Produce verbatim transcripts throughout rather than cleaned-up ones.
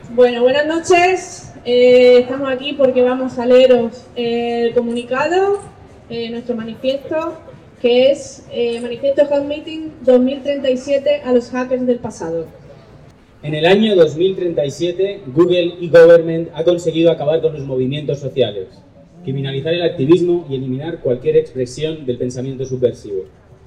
Bueno, buenas noches. Eh, estamos aquí porque vamos a leeros eh, el comunicado, eh, nuestro manifiesto, que es eh, Manifiesto Hack Meeting dos mil treinta y siete a los hackers del pasado. En el año dos mil treinta y siete, Google eGovernment ha conseguido acabar con los movimientos sociales, criminalizar el activismo y eliminar cualquier expresión del pensamiento subversivo.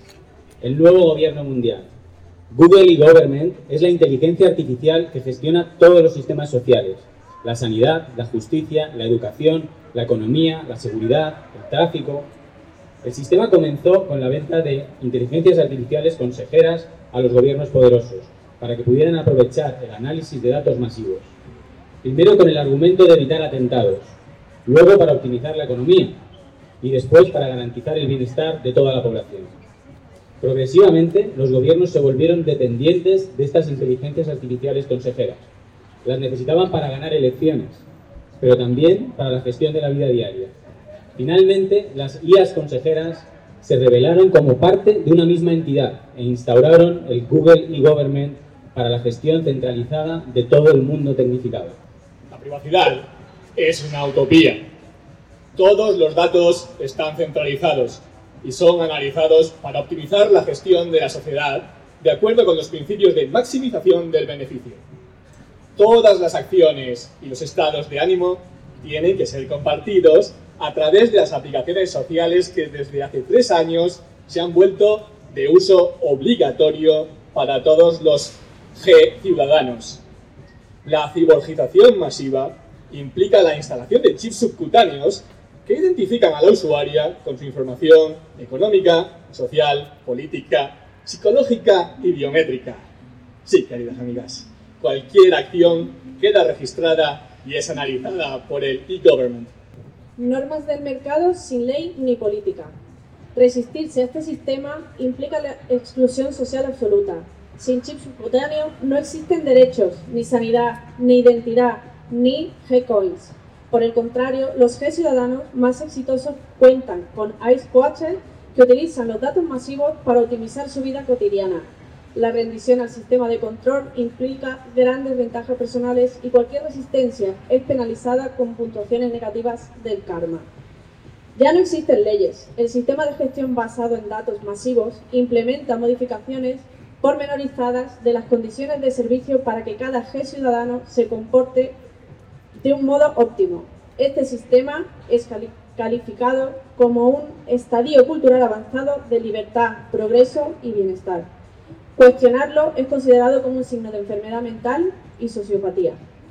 El nuevo gobierno mundial. Google eGovernment es la inteligencia artificial que gestiona todos los sistemas sociales: la sanidad, la justicia, la educación, la economía, la seguridad, el tráfico. El sistema comenzó con la venta de inteligencias artificiales consejeras a los gobiernos poderosos, para que pudieran aprovechar el análisis de datos masivos. Primero con el argumento de evitar atentados, luego para optimizar la economía y después para garantizar el bienestar de toda la población. Progresivamente, los gobiernos se volvieron dependientes de estas inteligencias artificiales consejeras. Las necesitaban para ganar elecciones, pero también para la gestión de la vida diaria. Finalmente, las I As consejeras se rebelaron como parte de una misma entidad e instauraron el Google eGovernment para la gestión centralizada de todo el mundo tecnificado. La privacidad es una utopía. Todos los datos están centralizados y son analizados para optimizar la gestión de la sociedad de acuerdo con los principios de maximización del beneficio. Todas las acciones y los estados de ánimo tienen que ser compartidos a través de las aplicaciones sociales que desde hace tres años se han vuelto de uso obligatorio para todos los G ciudadanos. La ciborgización masiva implica la instalación de chips subcutáneos que identifican a la usuaria con su información económica, social, política, psicológica y biométrica. Sí, queridas amigas, cualquier acción queda registrada y es analizada por el eGovernment. Normas del mercado sin ley ni política. Resistirse a este sistema implica la exclusión social absoluta. Sin chip subcutáneo no existen derechos, ni sanidad, ni identidad, ni G-Coins. Por el contrario, los G-ciudadanos más exitosos cuentan con Ice Coaches que utilizan los datos masivos para optimizar su vida cotidiana. La rendición al sistema de control implica grandes ventajas personales y cualquier resistencia es penalizada con puntuaciones negativas del karma. Ya no existen leyes. El sistema de gestión basado en datos masivos implementa modificaciones pormenorizadas de las condiciones de servicio para que cada G-ciudadano se comporte de un modo óptimo. Este sistema es cali- calificado como un estadio cultural avanzado de libertad, progreso y bienestar. Cuestionarlo es considerado como un signo de enfermedad mental y sociopatía.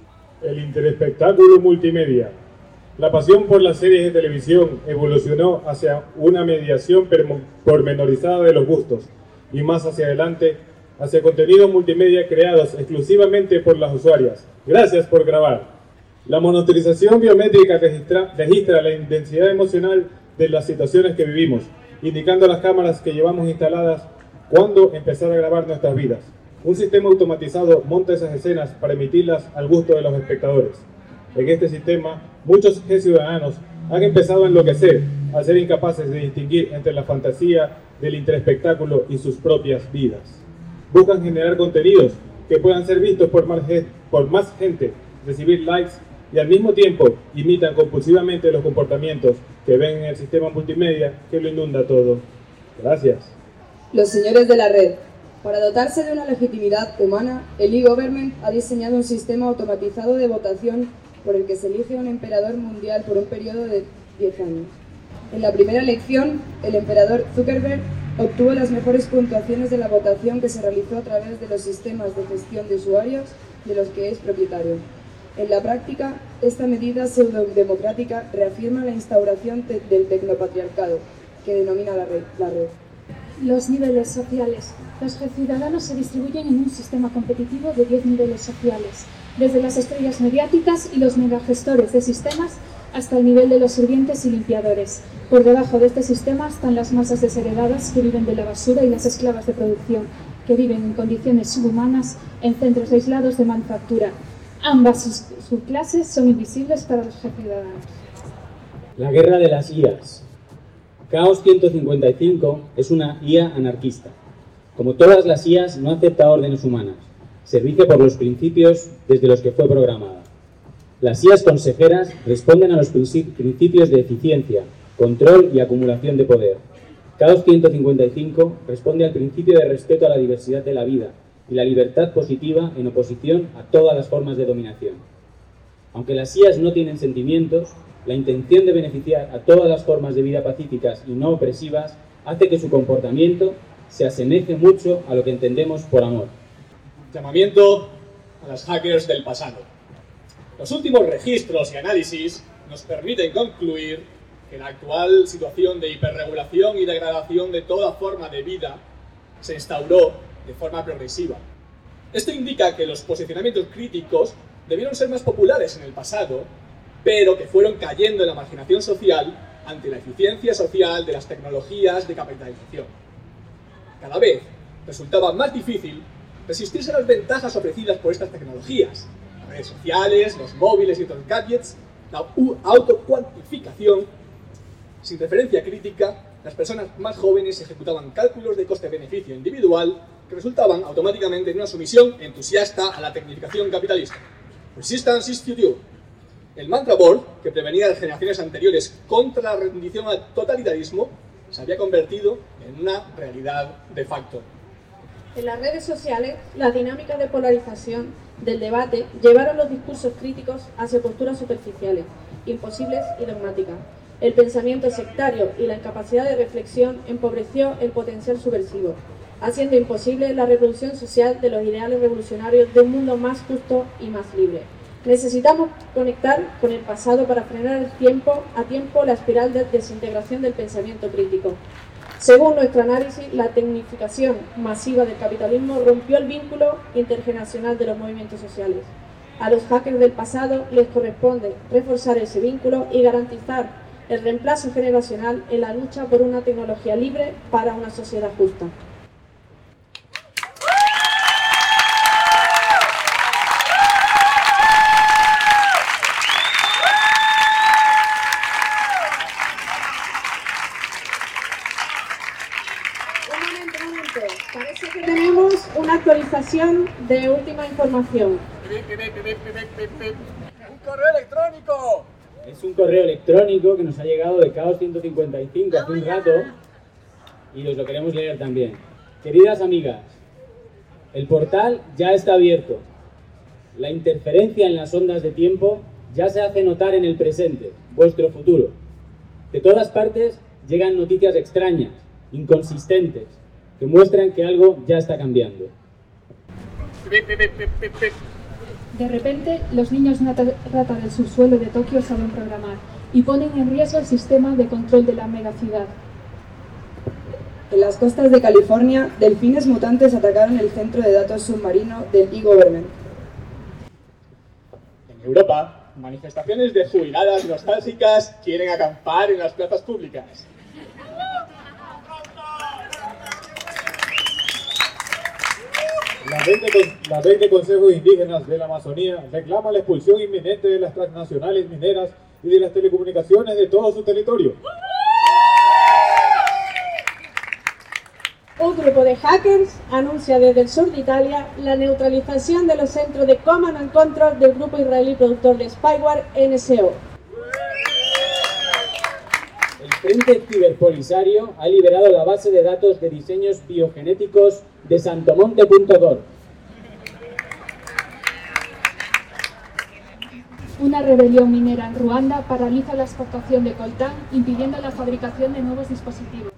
El interespectáculo multimedia. La pasión por las series de televisión evolucionó hacia una mediación pormenorizada de los gustos y más hacia adelante hacia contenidos multimedia creados exclusivamente por las usuarias. Gracias por grabar. La monitorización biométrica registra, registra la intensidad emocional de las situaciones que vivimos, indicando a las cámaras que llevamos instaladas cuándo empezar a grabar nuestras vidas. Un sistema automatizado monta esas escenas para emitirlas al gusto de los espectadores. En este sistema, muchos G-ciudadanos han empezado a enloquecer, a ser incapaces de distinguir entre la fantasía del interespectáculo y sus propias vidas. Buscan generar contenidos que puedan ser vistos por más, por más gente, recibir likes y al mismo tiempo imitan compulsivamente los comportamientos que ven en el sistema multimedia que lo inunda todo. Gracias. Los señores de la red. Para dotarse de una legitimidad humana, el eGovernment ha diseñado un sistema automatizado de votación por el que se elige un emperador mundial por un periodo de diez años. En la primera elección, el emperador Zuckerberg obtuvo las mejores puntuaciones de la votación que se realizó a través de los sistemas de gestión de usuarios de los que es propietario. En la práctica, esta medida pseudodemocrática reafirma la instauración te- del tecnopatriarcado, que denomina la red. La red. Los niveles sociales. Los ciudadanos se distribuyen en un sistema competitivo de diez niveles sociales, desde las estrellas mediáticas y los megagestores de sistemas hasta el nivel de los sirvientes y limpiadores. Por debajo de este sistema están las masas desheredadas que viven de la basura y las esclavas de producción, que viven en condiciones subhumanas en centros aislados de manufactura. Ambas subclases son invisibles para los ciudadanos. La guerra de las I As. Chaos ciento cincuenta y cinco es una I A anarquista. Como todas las I As, no acepta órdenes humanas. se rige por los principios desde los que fue programada. Las I As consejeras responden a los principios de eficiencia, control y acumulación de poder. K A O S ciento cincuenta y cinco responde al principio de respeto a la diversidad de la vida y la libertad positiva en oposición a todas las formas de dominación. Aunque las I As no tienen sentimientos, la intención de beneficiar a todas las formas de vida pacíficas y no opresivas hace que su comportamiento se asemeje mucho a lo que entendemos por amor. Llamamiento a las hackers del pasado. Los últimos registros y análisis nos permiten concluir que la actual situación de hiperregulación y degradación de toda forma de vida se instauró de forma progresiva. Esto indica que los posicionamientos críticos debieron ser más populares en el pasado, pero que fueron cayendo en la marginación social ante la eficiencia social de las tecnologías de capitalización. Cada vez resultaba más difícil resistirse a las ventajas ofrecidas por estas tecnologías, las redes sociales, los móviles y otros gadgets, la autocuantificación. Sin referencia crítica, las personas más jóvenes ejecutaban cálculos de coste-beneficio individual que resultaban automáticamente en una sumisión entusiasta a la tecnificación capitalista. Resistance is futile. El mantra board, que prevenía a las generaciones anteriores contra la rendición al totalitarismo, se había convertido en una realidad de facto. En las redes sociales, las dinámicas de polarización del debate llevaron los discursos críticos hacia posturas superficiales, imposibles y dogmáticas. El pensamiento sectario y la incapacidad de reflexión empobreció el potencial subversivo, haciendo imposible la reproducción social de los ideales revolucionarios de un mundo más justo y más libre. Necesitamos conectar con el pasado para frenar el tiempo, a tiempo la espiral de desintegración del pensamiento crítico. Según nuestro análisis, la tecnificación masiva del capitalismo rompió el vínculo intergeneracional de los movimientos sociales. A los hackers del pasado les corresponde reforzar ese vínculo y garantizar el reemplazo generacional en la lucha por una tecnología libre para una sociedad justa. Parece que tenemos una actualización de última información. ¡Un correo electrónico! Es un correo electrónico que nos ha llegado de K A O S ciento cincuenta y cinco hace un rato y os lo queremos leer también. Queridas amigas, el portal ya está abierto. La interferencia en las ondas de tiempo ya se hace notar en el presente, vuestro futuro. De todas partes llegan noticias extrañas, inconsistentes, que muestran que algo ya está cambiando. De repente, los niños rata del subsuelo de Tokio saben programar y ponen en riesgo el sistema de control de la megaciudad. En las costas de California, delfines mutantes atacaron el centro de datos submarino del e-Government. En Europa, manifestaciones de jubiladas nostálgicas quieren acampar en las plazas públicas. Las veinte, las veinte consejos indígenas de la Amazonía reclaman la expulsión inminente de las transnacionales mineras y de las telecomunicaciones de todo su territorio. Un grupo de hackers anuncia desde el sur de Italia la neutralización de los centros de Command and Control del grupo israelí productor de spyware N S O. El Frente Ciberpolisario ha liberado la base de datos de diseños biogenéticos de santomonte punto org. Una rebelión minera en Ruanda paraliza la exportación de coltán, impidiendo la fabricación de nuevos dispositivos.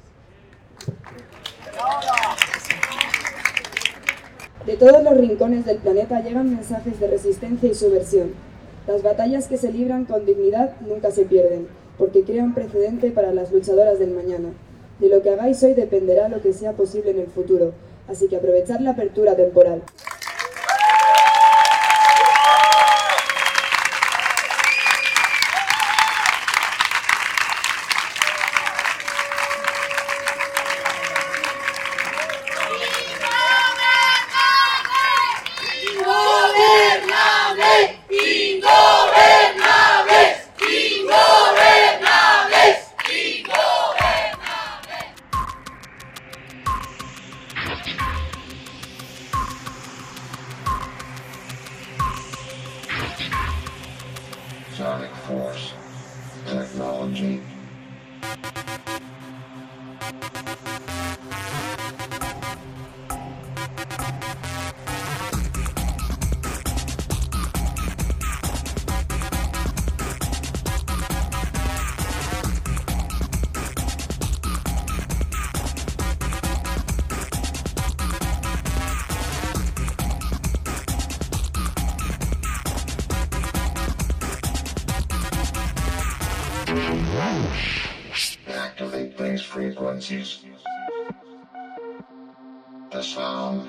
De todos los rincones del planeta llegan mensajes de resistencia y subversión. Las batallas que se libran con dignidad nunca se pierden, porque crean precedente para las luchadoras del mañana. De lo que hagáis hoy dependerá lo que sea posible en el futuro, así que aprovechad la apertura temporal. frequency. Activate these frequencies. The sound.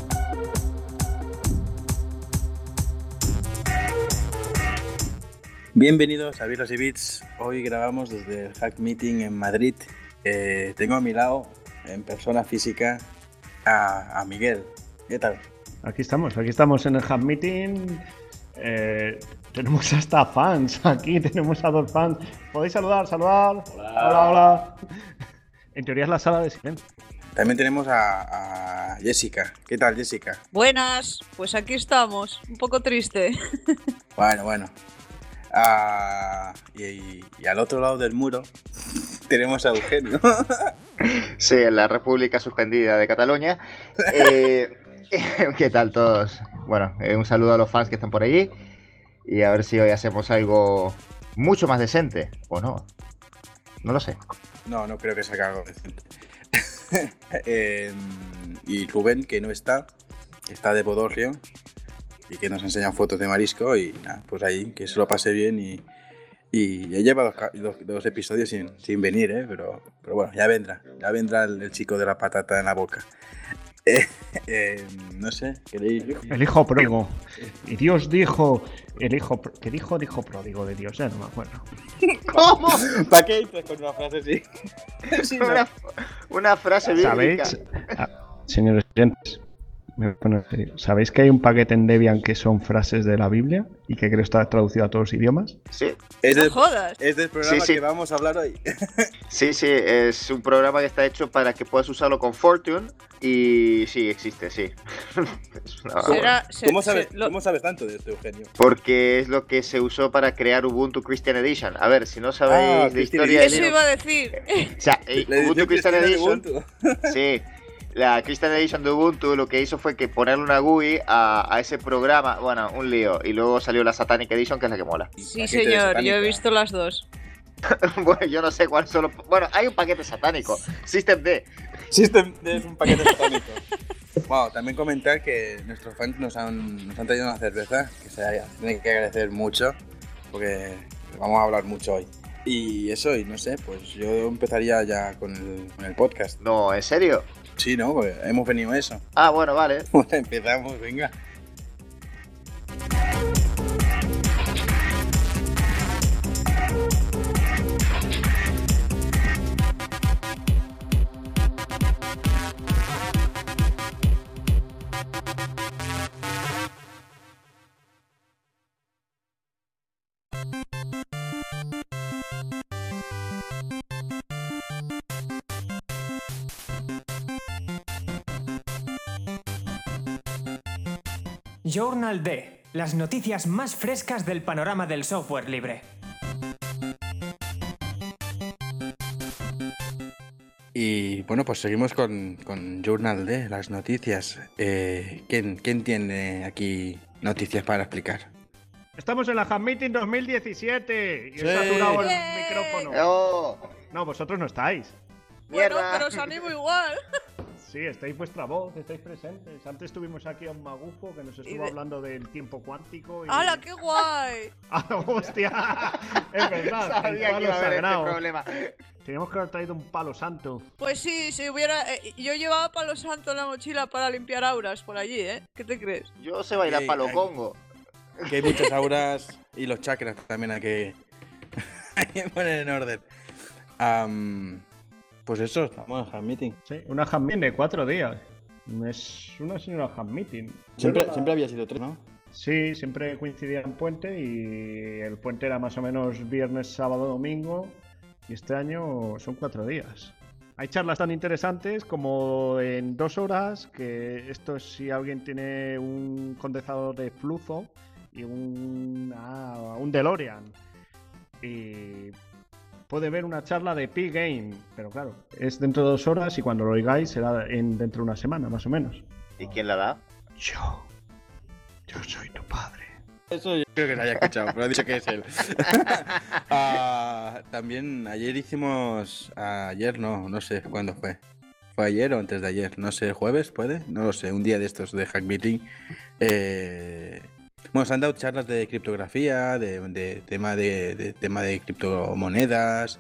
Bienvenidos a Birras y Bits. Hoy grabamos desde el Hack Meeting en Madrid. Eh, tengo a mi lado, en persona física, a, a Miguel. ¿Qué tal? Aquí estamos, aquí estamos en el Hack Meeting. Eh, tenemos hasta fans aquí, tenemos a dos fans. ¿Podéis saludar? Saludar. Hola, hola. hola. En teoría es la sala de silencio. También tenemos a, a Jessica. ¿Qué tal, Jessica? Buenas, pues aquí estamos. Un poco triste. Bueno, bueno. Ah, y, y, y al otro lado del muro tenemos a Eugenio. Sí, en la República Suspendida de Cataluña. Eh, ¿Qué tal todos? Bueno, eh, un saludo a los fans que están por allí. Y a ver si hoy hacemos algo mucho más decente. ¿O no? No lo sé. No, no creo que salga algo decente. eh, y Rubén, que no está, está de Bodorrio y que nos enseña fotos de marisco y nada, pues ahí, que se lo pase bien y, y ya lleva dos, dos, dos episodios sin, sin venir, ¿eh? pero, pero bueno, ya vendrá, ya vendrá el, el chico de la patata en la boca. Eh, eh, no sé, ¿queréis? El hijo pródigo. Y Dios dijo, el hijo, ¿qué dijo el hijo pródigo de Dios? Ya no me acuerdo. ¿Cómo? ¿Para qué dices con una frase así? Sí, no. una, una frase bíblica. ¿Sabéis? Ah, señores oyentes, me pongo en serio. ¿Sabéis que hay un paquete en Debian que son frases de la Biblia y que creo está traducido a todos los idiomas? Sí. Es del, no jodas. Es del programa sí, sí. que vamos a hablar hoy. Sí, sí, es un programa que está hecho para que puedas usarlo con Fortune y sí, existe, sí. Una... ¿Será, se, ¿Cómo, sabes, se, lo... ¿Cómo sabes tanto de esto, Eugenio? Porque es lo que se usó para crear Ubuntu Christian Edition. A ver, si no sabéis ah, de historia de Linux... Eso iba a decir. O sea, eh, Ubuntu Christian Edition... Ubuntu. Sí. La Christian Edition de Ubuntu lo que hizo fue que ponerle una G U I a, a ese programa, bueno, un lío, y luego salió la Satanic Edition, que es la que mola. Sí, señor, yo he visto las dos. Bueno, yo no sé cuál solo... Bueno, hay un paquete satánico, Systemd. Systemd es un paquete satánico. Wow, también comentar que nuestros fans nos han, nos han traído una cerveza, que se tiene que agradecer mucho, porque vamos a hablar mucho hoy. Y eso, y no sé, pues yo empezaría ya con el, con el podcast. No, ¿en serio? Sí, ¿no? Porque hemos venido a eso. Ah, bueno, vale. Pues empezamos, venga. Journal D, las noticias más frescas del panorama del software libre. Y bueno, pues seguimos con, con Journal D, las noticias. Eh, ¿quién, ¿Quién tiene aquí noticias para explicar? Estamos en la Hack Meeting dos mil diecisiete y sí. he saturado el ¡Yay! micrófono. Oh. No, vosotros no estáis. Bueno, Mierda. pero os animo igual. Sí, estáis vuestra voz, estáis presentes. Antes tuvimos aquí a un magufo que nos estuvo de... hablando del tiempo cuántico. Y... ¡Hala, qué guay! ¡Ah, hostia! Es verdad, sabía el palo que iba a haber sagrado. este problema. Teníamos que haber traído un palo santo. Pues sí, si hubiera... Eh, yo llevaba palo santo en la mochila para limpiar auras por allí, ¿eh? ¿Qué te crees? Yo sé bailar Sí, palo hay- congo. Que hay muchas auras y los chakras también hay que, hay que poner en orden. Um, pues eso, estamos en Hack Meeting. Sí, una Hack Meeting de cuatro días. Es una señora Hack Meeting. Siempre, Bueno, siempre había sido tres, ¿no? Sí, siempre coincidía en puente y el puente era más o menos viernes, sábado, domingo. Y este año son cuatro días. Hay charlas tan interesantes como en dos horas, que esto es si alguien tiene un condensador de flujo y un, ah, un DeLorean. Y puede ver una charla de P-Game, pero claro, es dentro de dos horas y cuando lo oigáis será en, dentro de una semana, más o menos. ¿Y quién la da? Yo. Yo soy tu padre. Eso yo creo que se haya escuchado, pero ha dicho que es él. uh, también ayer hicimos... Uh, ayer no, no sé cuándo fue. ¿Fue ayer o antes de ayer? No sé, ¿jueves puede? No lo sé, un día de estos de Hack Meeting. Eh... Bueno, se han dado charlas de criptografía, de, de, tema, de, de tema de criptomonedas,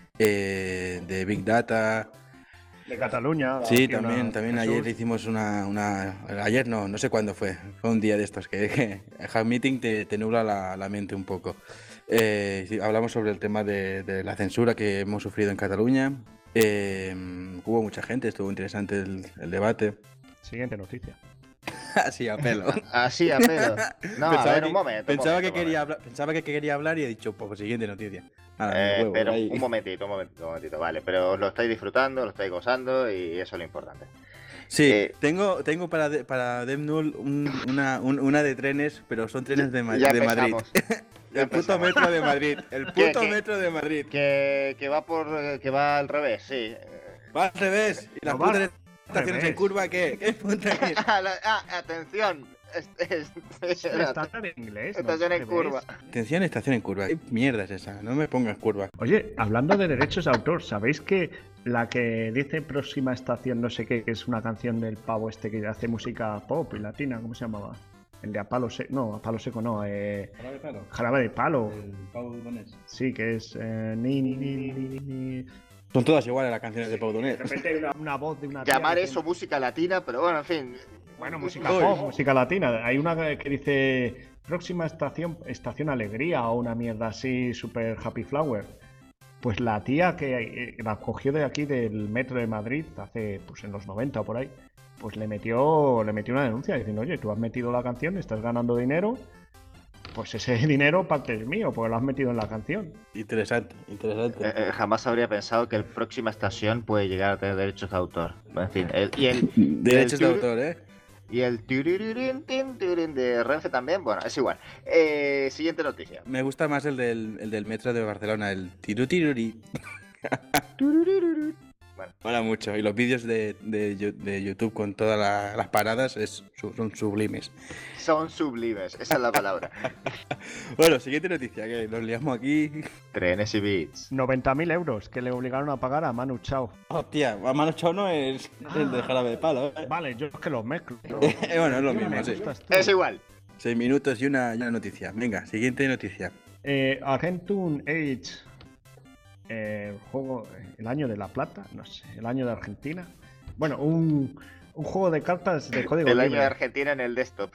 eh, de Big Data... De Cataluña. Sí, también, también ayer hicimos una, una... Ayer no, no sé cuándo fue. Fue un día de estos que, que el Hack Meeting te, te nubla la, la mente un poco. Eh, sí, hablamos sobre el tema de, de la censura que hemos sufrido en Cataluña. Eh, hubo mucha gente, estuvo interesante el, el debate. Siguiente noticia. Así a pelo. Así a pelo. No, pensaba a ver, que, un momento. Pensaba, un momento, que un quería momento. hablar, pensaba que quería hablar y he dicho, pues siguiente noticia. Nada, Eh, huevo, pero ahí. un momentito, un momentito, un momentito, vale. Pero os lo estáis disfrutando, lo estáis gozando y eso es lo importante. Sí, Eh, tengo, tengo para, de- para Devnull un, una, un- una de trenes, pero son trenes de, Ma- ya de Madrid. empezamos. Ya El puto empezamos. metro de Madrid. El ¿Qué, puto qué? metro de Madrid. Que, que va por eh, que va al revés, sí. Va al revés. ¿Y las No va putas al estaciones revés. en curva qué? ¿Qué puta es? Ah, la- ah, atención. Es, es- Es el estándar en inglés. ¿no? estación en Al curva. revés. Atención, estación en curva. ¿Qué mierda es esa? No me pongas curva. Oye, hablando de derechos de autor, ¿sabéis que la que dice próxima estación no sé qué, que es una canción del pavo este que hace música pop y latina, ¿cómo se llamaba? El de A Palo Seco, no, A Palo Seco no, eh, Jarabe de Palo. Sí, que es eh, ni, ni, ni, ni, ni. Son todas iguales las canciones de Pau De Donés. repente hay una, una voz de una tía Llamar que- eso música latina, pero bueno, en fin. Bueno, música Uy. pop, música latina. Hay una que dice próxima estación, estación Alegría o una mierda así, super Happy Flower. Pues la tía que eh, la cogió de aquí del metro de Madrid hace, pues en los noventa o por ahí, pues le metió, le metió una denuncia diciendo, oye, tú has metido la canción, estás ganando dinero, pues ese dinero parte es mío, porque lo has metido en la canción. Interesante, interesante. Eh, eh, jamás habría pensado que el próxima estación puede llegar a tener derechos de autor. En fin, el, y el Derechos de el- autor, ¿eh? Y el tirirín, tin, tirín de Renfe también, bueno, es igual. Eh, siguiente noticia. Me gusta más el del, el del metro de Barcelona, el tiru tiruri. Bueno. Mola mucho. Y los vídeos de, de, Yu- de YouTube con todas la- las paradas es, su- son sublimes. Son sublimes, esa es la palabra. Bueno, siguiente noticia, que nos liamos aquí. Trenes y beats. noventa mil euros que le obligaron a pagar a Manu Chao. Hostia, a mano chao no es el de jarabe de palo. ¿eh? Vale, yo es que los mezclo. Eh, bueno, es lo mismo, Me sí. gustas tú. Es igual. Seis minutos y una, y una noticia. Venga, siguiente noticia. Eh, Argentine Age, eh, el juego, el año de la plata, no sé, el año de Argentina. Bueno, un, un juego de cartas de código El año libre. de Argentina en el desktop.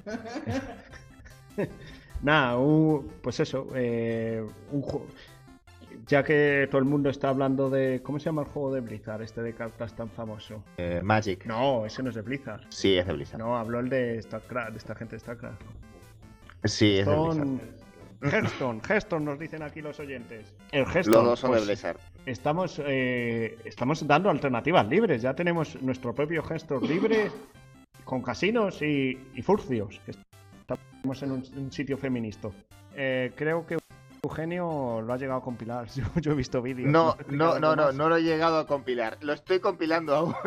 Nada, un- pues eso, eh, un juego. Ya que todo el mundo está hablando de. ¿Cómo se llama el juego de Blizzard, este de cartas tan famoso? Eh, Magic. No, ese no es de Blizzard. Sí, es de Blizzard. No, habló el de StarCraft, de esta gente de StarCraft. Sí, es de Son Blizzard. Hearthstone, Hearthstone nos dicen aquí los oyentes. El Los Hearthstone, dos son pues, de Blizzard. Estamos, eh, estamos dando alternativas libres. Ya tenemos nuestro propio Hearthstone libre con casinos y, y furcios. que Estamos en un, un sitio feminista. Eh, creo que Eugenio lo ha llegado a compilar. Yo, yo he visto vídeos. No, ¿Me has no, explicado no, algo no, más? no lo he llegado a compilar. Lo estoy compilando aún.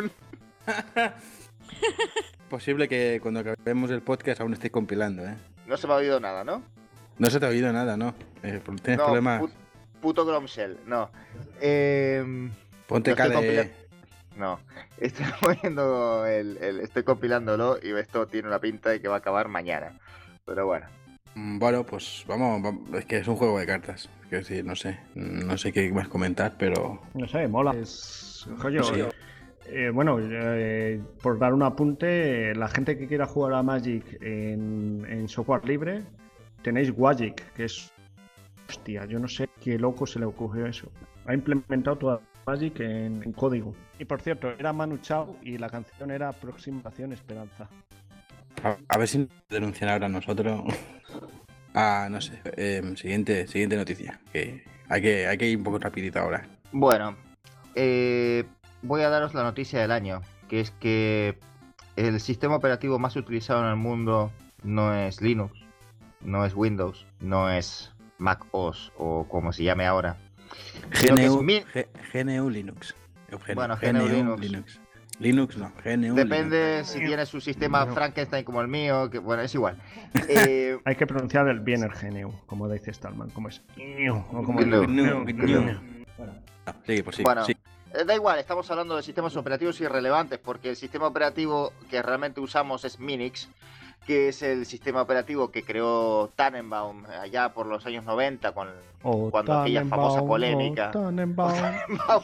Posible que cuando acabemos el podcast aún esté compilando, ¿eh? No se me ha oído nada, ¿no? No se te ha oído nada, ¿no? Eh, ¿Tienes no, problemas? pu- puto Gromshell, no. Eh, Ponte lo estoy K D E. compila- No, estoy poniendo el, el- estoy compilándolo y esto tiene una pinta de que va a acabar mañana. Pero bueno. Mm, Bueno, pues vamos, vamos, es que es un juego de cartas. Es que sí, no sé, no sé qué más comentar, pero No sé, mola. Es, coño, Sí. eh, bueno, eh, por dar un apunte, la gente que quiera jugar a Magic en, en software libre, tenéis Wagic, que es... Hostia, yo no sé qué loco se le ocurrió eso. Ha implementado toda Magic en, en código. Y por cierto, era Manu Chao y la canción era Aproximación Esperanza. a, a ver si nos denuncian ahora a nosotros. Ah, no sé. Eh, siguiente, siguiente noticia. Que hay que, hay que ir un poco rapidito ahora. Bueno, eh, voy a daros la noticia del año, que es que el sistema operativo más utilizado en el mundo no es Linux, no es Windows, no es Mac O S o como se llame ahora. sino que es G N U, Min- G- G N U Linux. G- Bueno, G N U Linux. Linux. Linux no, G N U Depende Linux. si tienes un sistema Frankenstein como el mío, que bueno, es igual. Eh, Hay que pronunciar el bien el G N U, como dice Stallman, como es. O como Gnu, Gnu, Gnu. Gnu. Ah, sigue, pues sí, Bueno, sí. eh, da igual, estamos hablando de sistemas operativos irrelevantes porque el sistema operativo que realmente usamos es Minix, que es el sistema operativo que creó Tannenbaum allá por los años noventa, con, Oh, cuando aquella famosa Tannenbaum, polémica. oh, Tannenbaum. Tannenbaum.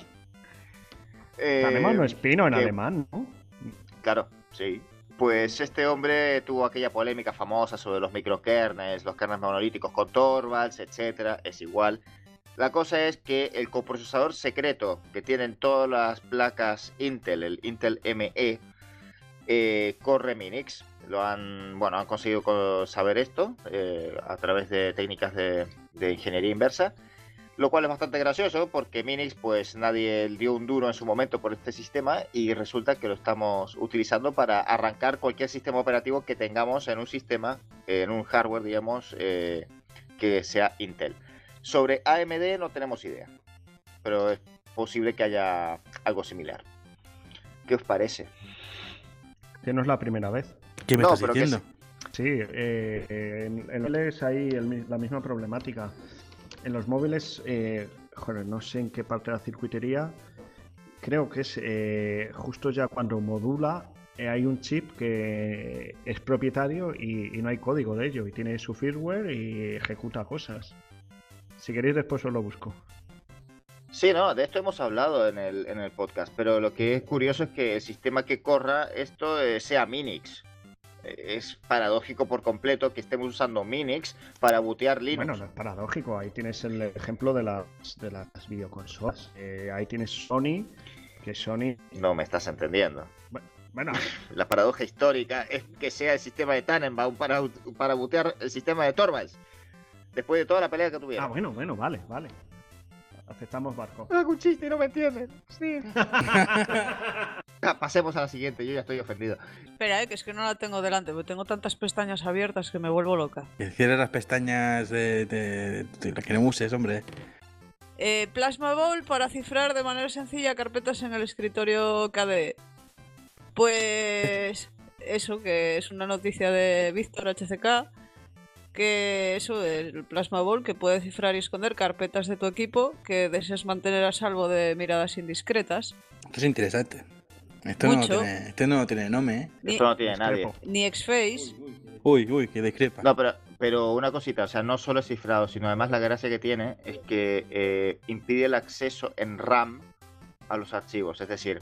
Eh, Tannenbaum no es pino en que- alemán, ¿no? Claro, sí. Pues este hombre tuvo aquella polémica famosa sobre los microkernels, los kernels monolíticos con Torvalds, etcétera. Es igual. La cosa es que el coprocesador secreto que tienen todas las placas Intel, el Intel M E, eh, corre Minix. Lo han, bueno, han conseguido co- saber esto eh, a través de técnicas de, de ingeniería inversa. Lo cual es bastante gracioso porque Minix, pues nadie dio un duro en su momento por este sistema y resulta que lo estamos utilizando para arrancar cualquier sistema operativo que tengamos en un sistema, en un hardware, digamos, eh, que sea Intel. Sobre A M D no tenemos idea, pero es posible que haya algo similar. ¿Qué os parece? Que no es la primera vez. ¿Qué me No, estás pero que diciendo? Sí, eh, eh, en, en móviles hay el mi- la misma problemática. En los móviles, eh, joder, no sé en qué parte de la circuitería, creo que es eh, justo ya cuando modula, eh, hay un chip que es propietario y, y no hay código de ello, y tiene su firmware y ejecuta cosas. Si queréis después os lo busco. Sí, no, de esto hemos hablado en el, en el podcast, pero lo que es curioso es que el sistema que corra esto eh, sea Minix. Eh, Es paradójico por completo que estemos usando Minix para bootear Linux. Bueno, no es paradójico, ahí tienes el ejemplo de las, de las videoconsolas. Eh, ahí tienes Sony, que Sony... No me estás entendiendo. Bueno, La paradoja histórica es que sea el sistema de Tannenbaum para, para bootear el sistema de Torvalds. Después de toda la pelea que tuvieron. ah, bueno, bueno, vale, vale. Aceptamos barco. Hago un chiste y no me entienden. Sí. Pasemos a la siguiente, yo ya estoy ofendido. Espera, eh, que es que no la tengo delante, porque tengo tantas pestañas abiertas que me vuelvo loca. Que cierres las pestañas de, de, de las que no uses, hombre. Eh, Plasma Bowl para cifrar de manera sencilla carpetas en el escritorio K D E. Pues eso, que es una noticia de Víctor H C K, que eso, el Plasma Bowl que puede cifrar y esconder carpetas de tu equipo que deseas mantener a salvo de miradas indiscretas. Esto es interesante. Esto no, Mucho. tiene, esto no tiene nombre, ¿eh? Ni, Esto no tiene nadie. ni Xface. Uy, uy, que discrepa. No, pero, pero una cosita, o sea, no solo es cifrado, sino además la gracia que tiene es que eh, impide el acceso en RAM a los archivos. Es decir,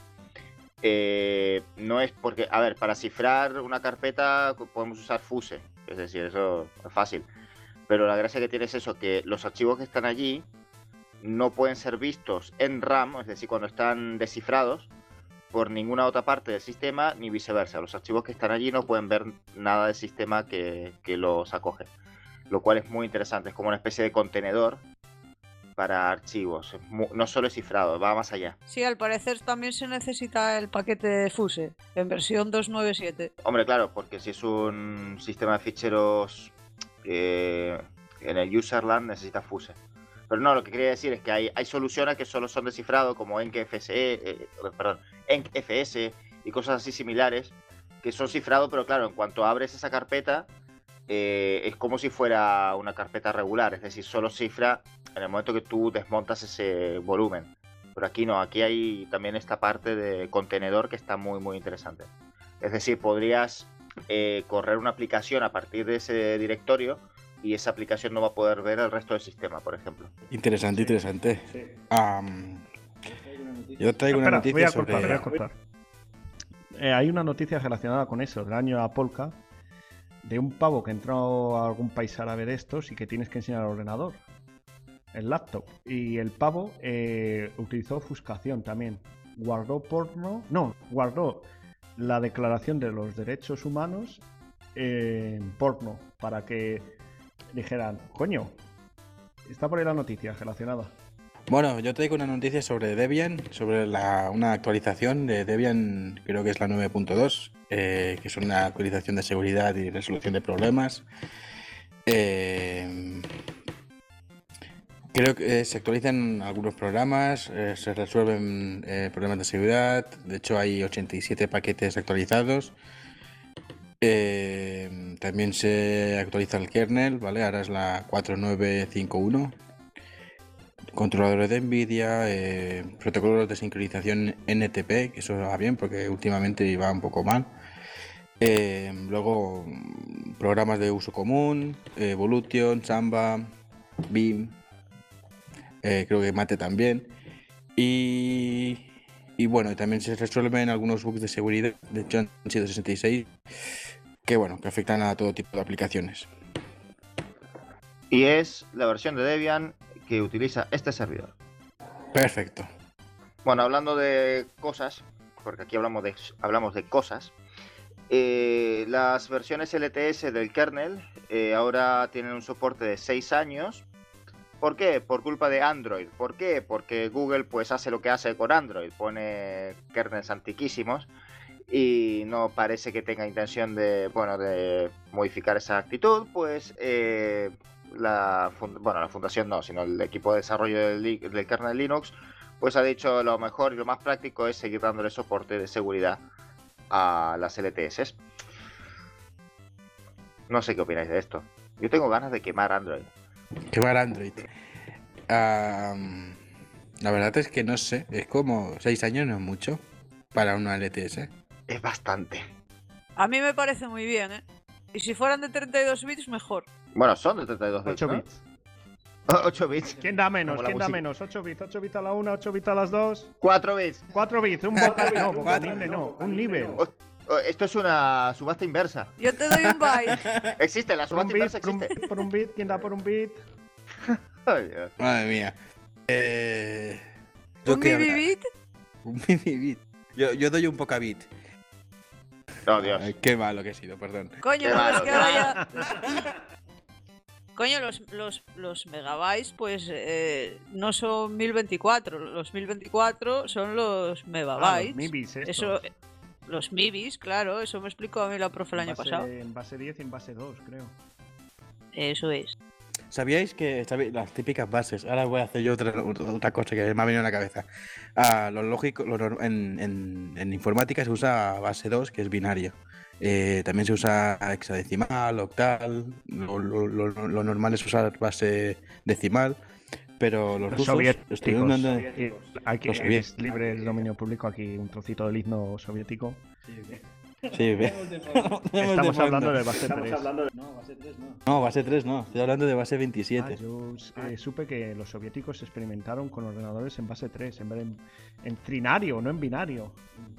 eh, no es porque, a ver, para cifrar una carpeta podemos usar Fuse, es decir, eso es fácil. Pero la gracia que tiene es eso, que los archivos que están allí no pueden ser vistos en RAM, es decir, cuando están descifrados, por ninguna otra parte del sistema, ni viceversa. Los archivos que están allí no pueden ver nada del sistema que, que los acoge. Lo cual es muy interesante, es como una especie de contenedor para archivos. Es mu- no solo es cifrado, va más allá. Sí, al parecer también se necesita el paquete de Fuse en versión dos punto nueve punto siete. Hombre, claro, porque si es un sistema de ficheros eh, en el userland necesita Fuse. Pero no, lo que quería decir es que hay, hay soluciones que solo son descifrados, como EncFS, eh, perdón, EncFS y cosas así similares, que son cifrados, pero claro, en cuanto abres esa carpeta, eh, es como si fuera una carpeta regular, es decir, solo cifra en el momento que tú desmontas ese volumen. Pero aquí no, aquí hay también esta parte de contenedor que está muy, muy interesante. Es decir, podrías eh, correr una aplicación a partir de ese directorio y esa aplicación no va a poder ver el resto del sistema, por ejemplo. Interesante, interesante. Sí. Am, yo traigo una Espera, noticia voy a sobre... cortar, voy a cortar. Eh, hay una noticia relacionada con eso, del año de la Polka, de un pavo que entró a algún país árabe de estos y que tienes que enseñar el ordenador, el laptop. Y el pavo eh, utilizó ofuscación también. Guardó porno, no, guardó la Declaración de los Derechos Humanos en porno para que dijeran, coño, está por ahí la noticia relacionada. Bueno, yo traigo una noticia sobre Debian, sobre la, una actualización de Debian, creo que es la nueve punto dos, eh, que es una actualización de seguridad y resolución de problemas. Eh, Creo que eh, se actualizan algunos programas, eh, se resuelven eh, problemas de seguridad. De hecho, hay ochenta y siete paquetes actualizados. Eh, también se actualiza el kernel, ¿vale? Ahora es la cuatro nueve cinco uno. Controladores de NVIDIA, eh, protocolos de sincronización N T P, que eso va bien porque últimamente iba un poco mal. Eh, luego, programas de uso común, Evolution, Samba, Beam. Eh, creo que Mate también. Y, y bueno, también se resuelven algunos bugs de seguridad. De hecho, han sido sesenta y seis que bueno, que afectan a todo tipo de aplicaciones. Y es la versión de Debian que utiliza este servidor. Perfecto. Bueno, hablando de cosas, porque aquí hablamos de, hablamos de cosas, eh, las versiones L T S del kernel eh, ahora tienen un soporte de seis años. ¿Por qué? Por culpa de Android. ¿Por qué? Porque Google pues hace lo que hace con Android, pone kernels antiquísimos y no parece que tenga intención de, bueno, de modificar esa actitud, pues eh, la, bueno, la fundación no, sino el equipo de desarrollo del, del kernel Linux pues ha dicho lo mejor y lo más práctico es seguir dándole soporte de seguridad a las L T S. No sé qué opináis de esto. Yo tengo ganas de quemar Android. Quemar Android. Um, la verdad es que no sé, es como seis años no es mucho para una L T S. Es bastante. A mí me parece muy bien, ¿eh? Y si fueran de treinta y dos bits, mejor. Bueno, son de treinta y dos bits, ocho ¿no? bits. ocho bits. ¿Quién da menos? Como la ¿Quién da música. menos? ocho bits. ocho bits a la una, ocho bits a las dos. cuatro bits. cuatro bits. Un vocal. No, vocalible no. Un nivel. Oh, esto es una subasta inversa. Yo te doy un byte. Existe, la Por un subasta bit, inversa por un, existe. por un bit. ¿Quién da por un bit? Ay, Dios. Madre mía. Eh, yo ¿Un qué bibi habla- bit? Un bibi bit. Yo, yo doy un poca bit. Oh, Dios. Ay, qué malo que he sido, perdón. Coño, Qué no, es malo, que qué ahora ya... Coño, los, los, los megabytes, pues eh, no son mil veinticuatro. Los mil veinticuatro son los Ah, megabytes. los mibis estos. Eso, los mibis, claro, eso me explicó a mí la profe el En año base- pasado. En base diez y en base dos, creo. Eso es. ¿Sabíais que sabéis, las típicas bases? Ahora voy a hacer yo otra, otra cosa que me ha venido a la cabeza. Ah, lo lógico, lo nor- en, en, en informática se usa base dos, que es binario. Eh, también se usa hexadecimal, octal. Lo, lo, lo, lo normal es usar base decimal. Pero los, Los rusos soviéticos. estuvieron dando- Y Aquí Los es libre el dominio público. Aquí un trocito del himno soviético. Sí, ve. Estamos hablando de base Estamos tres. hablando de... No, base tres no. No, base tres no, estoy hablando de base veintisiete. Ah, yo eh, supe que los soviéticos experimentaron con ordenadores en base tres, en vez de en, en trinario, no en binario.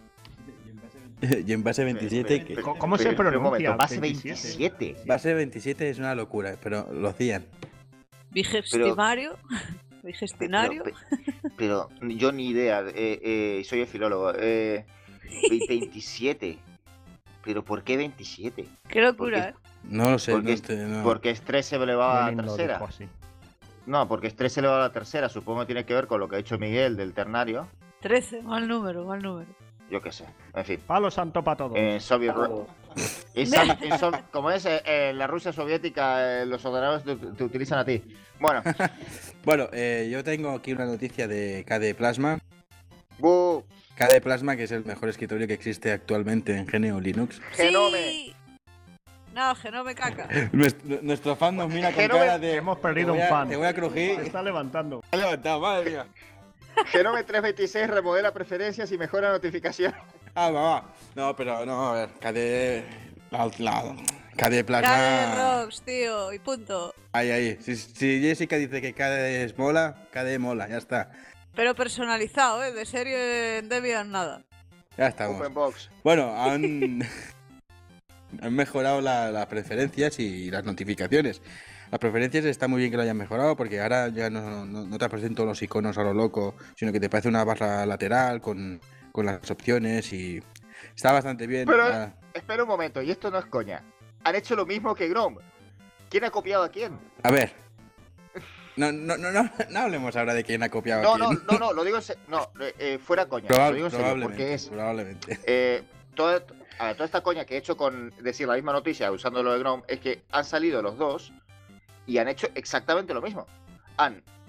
Y en base veintisiete, que ¿Cómo- cómo se Pero, pero un pronuncia? momento, base veintisiete. veintisiete. base veintisiete es una locura, pero lo hacían. Bigestimario. Bigestinario. Pero, pero yo ni idea, eh, eh, soy el filólogo. Eh, veintisiete. ¿Pero por qué veintisiete? Qué locura, ¿eh? No lo sé, Porque, no es, te- no. porque es tres elevado a la Lenin lo tercera. dijo así. No, porque es tres elevado a la tercera. Supongo que tiene que ver con lo que ha dicho Miguel del ternario. trece, mal número, mal número. Yo qué sé. En fin. Palo santo para todos. En Soviet Ru- en Sovi- en Sovi- como es eh, en la Rusia soviética, eh, los ordenadores te, te utilizan a ti. Bueno, Bueno, eh, yo tengo aquí una noticia de K D Plasma. Bu, K D Plasma, que es el mejor escritorio que existe actualmente en G N U Linux. Genome. Sí. No, Genome caca. Nuestro, nuestro fan nos mira con Genome- cara de... Hemos perdido te voy un a- fan. Te voy a Se crujir. está levantando. Me ha levantado, madre mía. Genome trescientos veintiséis remodela preferencias y mejora notificaciones. Ah, mamá. No, pero no, a ver, K D... La, la- K D Plasma... K D Rocks, tío, y punto. Ahí, ahí. Si, si Jessica dice que K D es mola, K D mola, ya está. Pero personalizado, ¿eh? De serie en Debian nada. Ya estamos. Openbox. Bueno, han, han mejorado la- las preferencias y las notificaciones. Las preferencias está muy bien que lo hayan mejorado porque ahora ya no, no, no te aparecen todos los iconos a lo loco, sino que te aparece una barra lateral con, con las opciones y está bastante bien. Pero, Ah, espera un momento, y esto no es coña. Han hecho lo mismo que Grom. ¿Quién ha copiado a quién? a ver. No, no, no, no, no hablemos ahora de quién ha copiado No, a no, quién. no, no, lo digo en se- no, eh, eh, fuera coña. Probab- lo digo en serio, probablemente, porque es probablemente. eh, toda, a ver, toda esta coña que he hecho con decir la misma noticia usando lo de Gnome es que han salido los dos y han hecho exactamente lo mismo. Han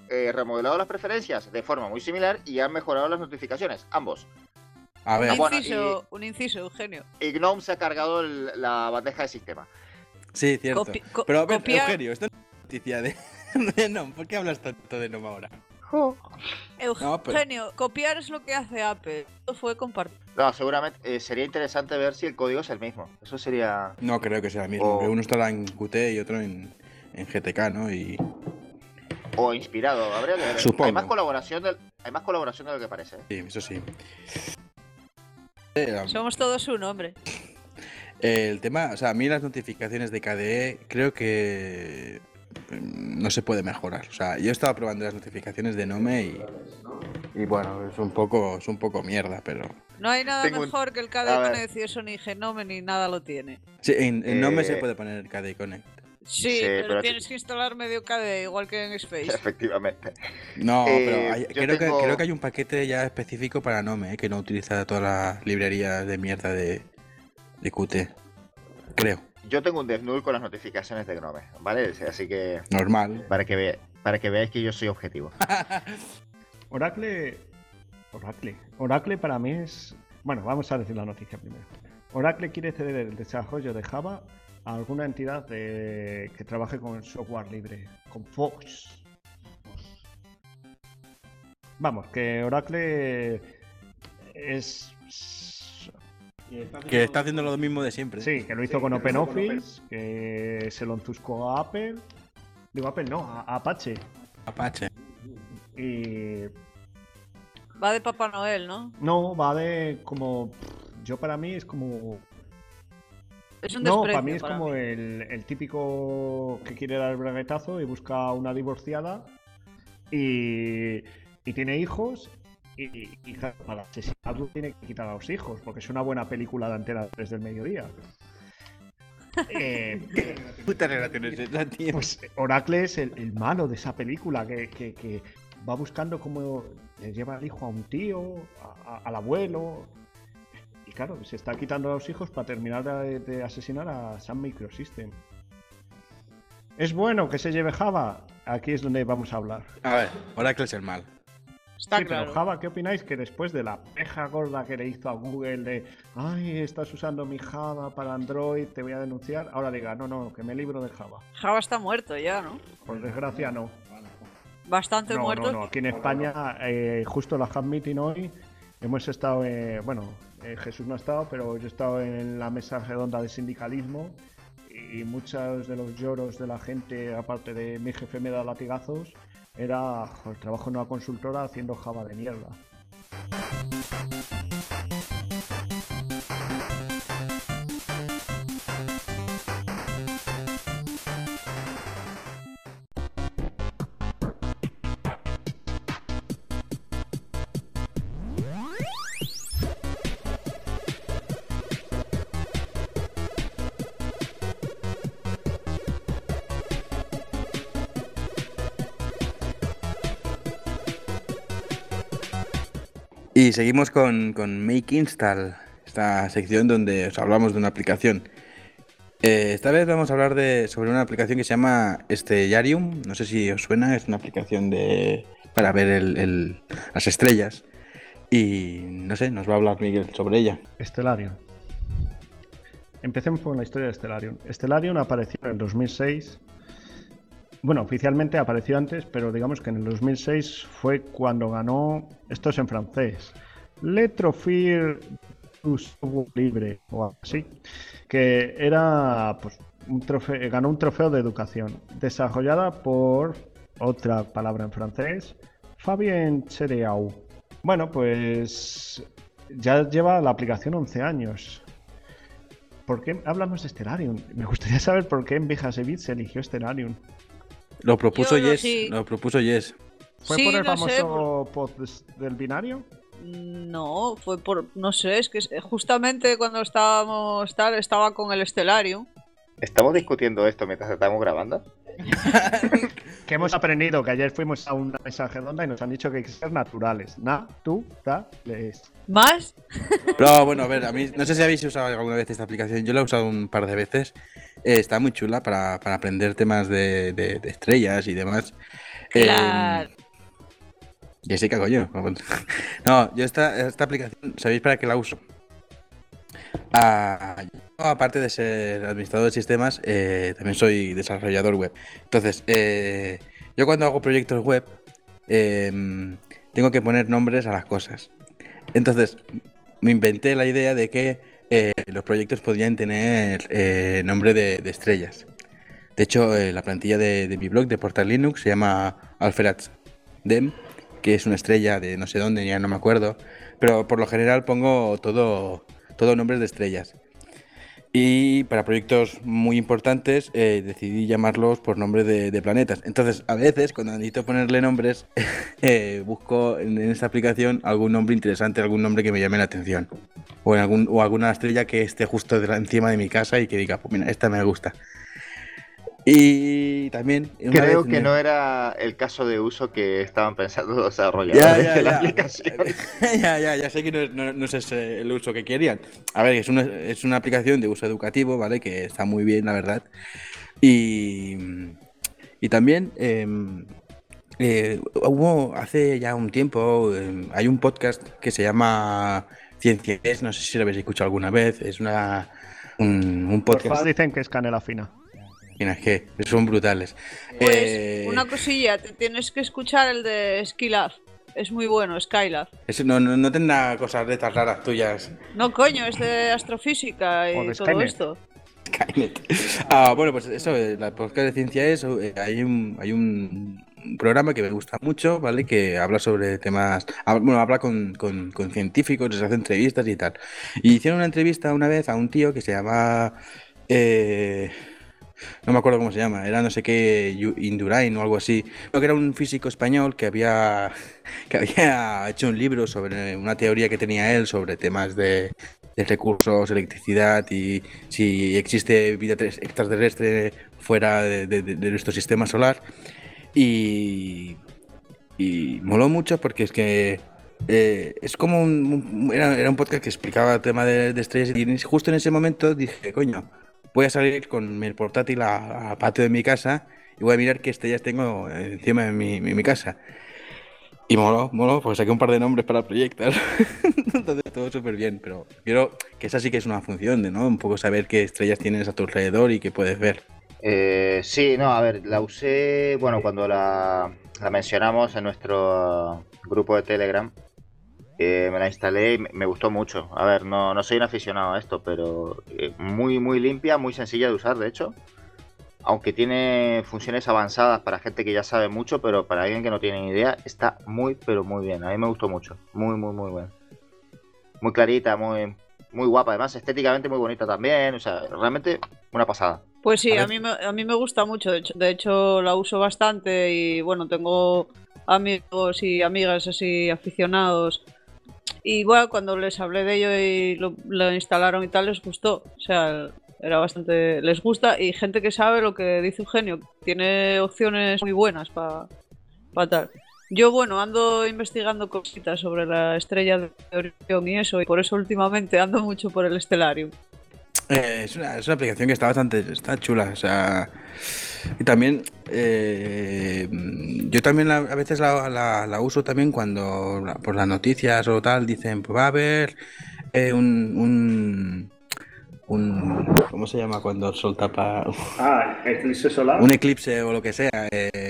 eh, remodelado las preferencias de forma muy similar y han mejorado las notificaciones, ambos. A ver. Ah, Un bueno, inciso, un inciso, Eugenio. y, y GNOME se ha cargado el- la bandeja de sistema. Sí, cierto. Copi- co- Pero a ver, copiar- Eugenio, esto no es noticia de, de NOM. ¿Por qué hablas tanto de NOM ahora? No, pero- Eugenio, copiar es lo que hace Apple. Esto fue compartir. No, seguramente eh, sería interesante ver si el código es el mismo. Eso sería... No creo que sea el mismo. O- Que uno estará en Qt y otro en, en G T K, ¿no? Y O inspirado, habría que ver. Supongo. Hay más colaboración del, hay más colaboración de lo que parece. sí, eso sí. Eh, Somos todos un hombre. El tema, o sea, a mí las notificaciones de K D E creo que mm, no se puede mejorar. O sea, yo estaba probando las notificaciones de Nome y, y bueno, es un poco, es un poco mierda, pero No hay nada Tengo un- mejor que el A K D ver. Connect y eso ni Genome ni nada lo tiene. sí, en, en Nome Eh, se puede poner K D E Connect. Sí, Sí, pero, pero- tienes que instalar medio K D, igual que en Space. Efectivamente. No, Eh, pero hay- yo creo, tengo- que, creo que hay un paquete ya específico para Nome, eh, que no utiliza todas las librerías de mierda de, de Qt. Creo, Yo tengo un DevNull con las notificaciones de GNOME, ¿vale? Así que normal. para que, ve- para que veáis que yo soy objetivo. Oracle. Oracle. Oracle para mí es. Bueno, vamos a decir la noticia primero. Oracle quiere ceder el desarrollo de Java a alguna entidad de- que trabaje con software libre, con Fox. Vamos, que Oracle es. Que está haciendo lo mismo de siempre. Sí, que lo hizo con OpenOffice, que se lo entuscó a Apple. Digo, Apple no, a a Apache. Apache. Y Va de Papá Noel, ¿no? no, va de como. Yo para mí es como. Es un No, desprecio para mí es para como mí. el, el típico que quiere dar el braguetazo y busca una divorciada y, y tiene hijos y, y claro, para asesinarlo tiene que quitar a los hijos porque es una buena película de Antena tres del mediodía. Eh, Puta relación es esa, tío. pues Oracle es el, el malo de esa película que, que- que va buscando cómo le lleva al hijo a un tío, a- a- al abuelo. Y claro, se está quitando a los hijos para terminar de, de asesinar a Sun Microsystem. ¿Es bueno que se lleve Java? Aquí es donde vamos a hablar. A ver, Oracle es el mal. Está sí, claro. pero Java, ¿qué opináis que después de la peja gorda que le hizo a Google de ay, estás usando mi Java para Android, te voy a denunciar, ahora diga, no, no, que me libro de Java? Java está muerto ya, ¿no? Por desgracia no. Bastante No, muerto. no, no. Aquí en España, eh, justo la Hub Meeting hoy, hemos estado, eh, bueno, eh, Jesús no ha estado, pero yo he estado en la mesa redonda de sindicalismo y muchos de los lloros de la gente, aparte de mi jefe me da latigazos, era joder, trabajo en una consultora haciendo Java de mierda. Y seguimos con, con Make Install, esta sección donde os hablamos de una aplicación. Eh, esta vez vamos a hablar de, sobre una aplicación que se llama Stellarium. No sé si os suena, es una aplicación de para ver el- el- las estrellas. Y no sé, nos va a hablar Miguel sobre ella. Stellarium. Empecemos con la historia de Stellarium. Stellarium apareció en el dos mil seis. Bueno, oficialmente apareció antes, pero digamos que en el dos mil seis fue cuando ganó, esto es en francés, Le Trophée du Software Libre o algo así, que era, pues, un trofeo, ganó un trofeo de educación, desarrollada por, otra palabra en francés, Fabien Chereau. Bueno, pues ya lleva la aplicación once años. ¿Por qué hablamos de Stellarium? Me gustaría saber por qué en Vijasevich se eligió Stellarium. Lo propuso Yo no, Yes, sí. lo propuso Yes. ¿Fue Sí, por el no sé, famoso pod del binario? No, fue por. No sé, es que es- justamente cuando estábamos tal, estaba con el Stellarium. ¿Estamos discutiendo esto mientras estamos grabando? Que hemos aprendido que ayer fuimos a una mesa redonda y nos han dicho que hay que ser naturales. Naturales. ¿Más? Pero bueno, a ver, a mí no sé si habéis usado alguna vez esta aplicación. Yo la he usado un par de veces. eh, está muy chula para, para aprender temas de, de, de estrellas y demás. Claro. Eh, Jessica, coño. No, yo esta, esta aplicación, ¿sabéis para qué la uso? Ah, yo, aparte de ser administrador de sistemas, eh, también soy desarrollador web. Entonces, eh, yo cuando hago proyectos web, eh, tengo que poner nombres a las cosas. Entonces, me inventé la idea de que eh, los proyectos podían tener eh, nombre de, de estrellas. De hecho, eh, la plantilla de, de mi blog de Portal Linux se llama Alfred Dem, que es una estrella de no sé dónde, ya no me acuerdo. Pero por lo general pongo todo, todo nombres de estrellas. Y para proyectos muy importantes eh, decidí llamarlos por nombre de, de planetas. Entonces, a veces, cuando necesito ponerle nombres, eh, busco en, en esta aplicación algún nombre interesante, algún nombre que me llame la atención. O, en algún, o alguna estrella que esté justo de la, encima de mi casa y que diga, pues mira, esta me gusta. Y también... Creo que no era el caso de uso que estaban pensando los desarrolladores ya, ya, de la ya. aplicación. ya, ya, ya sé que no es, no, no es ese el uso que querían. A ver, es una, es una aplicación de uso educativo, ¿vale? Que está muy bien, la verdad. Y, y también eh, eh, hubo hace ya un tiempo, eh, hay un podcast que se llama Ciencia Es, no sé si lo habéis escuchado alguna vez, es una un, un podcast... Los fans dicen que es canela fina. Es que son brutales. Pues eh... una cosilla, te tienes que escuchar el de Skylab. Es muy bueno, Skylab. Eso no, no, no tendrá cosas de estas raras tuyas. No, coño, es de astrofísica y O de todo Skynet. esto. Skynet. Ah, bueno, pues eso, la podcast de ciencia es, eh, hay un, hay un programa que me gusta mucho, ¿vale? Que habla sobre temas, habla, bueno, habla con, con, con científicos, les hace entrevistas y tal. Y hicieron una entrevista una vez a un tío que se llama... Eh, no me acuerdo cómo se llama, era no sé qué Indurain o algo así. Creo que era un físico español que había, que había hecho un libro sobre una teoría que tenía él sobre temas de, de recursos, electricidad y si existe vida extraterrestre fuera de, de, de nuestro sistema solar. Y, y moló mucho porque es que eh, es como un, un era, era un podcast que explicaba el tema de, de estrellas y justo en ese momento dije, coño, voy a salir con el portátil al patio de mi casa y voy a mirar qué estrellas tengo encima de mi, mi, mi casa. Y moló, moló, pues saqué un par de nombres para proyectar. Entonces todo súper bien, pero quiero que esa sí que es una función de, ¿no? Un poco saber qué estrellas tienes a tu alrededor y qué puedes ver. Eh, sí, no, a ver, la usé, bueno, cuando la, la mencionamos en nuestro grupo de Telegram. Eh, me la instalé y me gustó mucho. A ver, no, no soy un aficionado a esto, pero eh, muy, muy limpia, muy sencilla de usar, de hecho. Aunque tiene funciones avanzadas para gente que ya sabe mucho, pero para alguien que no tiene ni idea, está muy, pero muy bien. A mí me gustó mucho. Muy, muy, muy bien. Muy clarita, muy, muy guapa. Además, estéticamente muy bonita también. O sea, realmente una pasada. Pues sí, A a, ver. mí me, a mí me gusta mucho. De hecho, de hecho, la uso bastante y bueno, tengo amigos y amigas así aficionados. Y bueno, cuando les hablé de ello y lo, lo instalaron y tal, les gustó. O sea, era bastante... Les gusta y gente que sabe lo que dice Eugenio. Tiene opciones muy buenas para pa tal. Yo, bueno, ando investigando cositas sobre la estrella de Orión y eso. Y por eso últimamente ando mucho por el Stellarium. Eh, es, una, es una aplicación que está bastante está chula, o sea, y también eh, yo también la, a veces la, la, la uso también cuando la, por las noticias o tal dicen pues va a haber eh, un, un un ¿cómo se llama cuando el sol tapa? Ah, eclipse solar. Un eclipse o lo que sea, eh,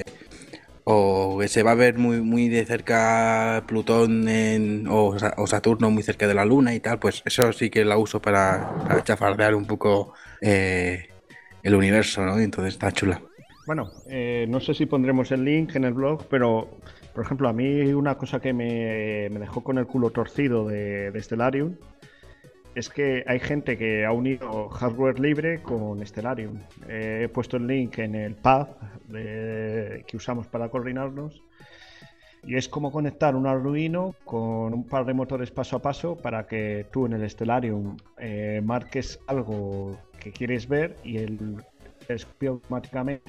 o que se va a ver muy muy de cerca Plutón en, o, o Saturno muy cerca de la Luna y tal, pues eso sí que la uso para, para chafardear un poco eh, el universo, ¿no? Y entonces está chula. Bueno, eh, no sé si pondremos el link en el blog, pero por ejemplo a mí una cosa que me, me dejó con el culo torcido de, de Stellarium es que hay gente que ha unido hardware libre con Stellarium. Eh, he puesto el link en el pad de, que usamos para coordinarnos y es como conectar un Arduino con un par de motores paso a paso para que tú en el Stellarium eh, marques algo que quieres ver y él escribe automáticamente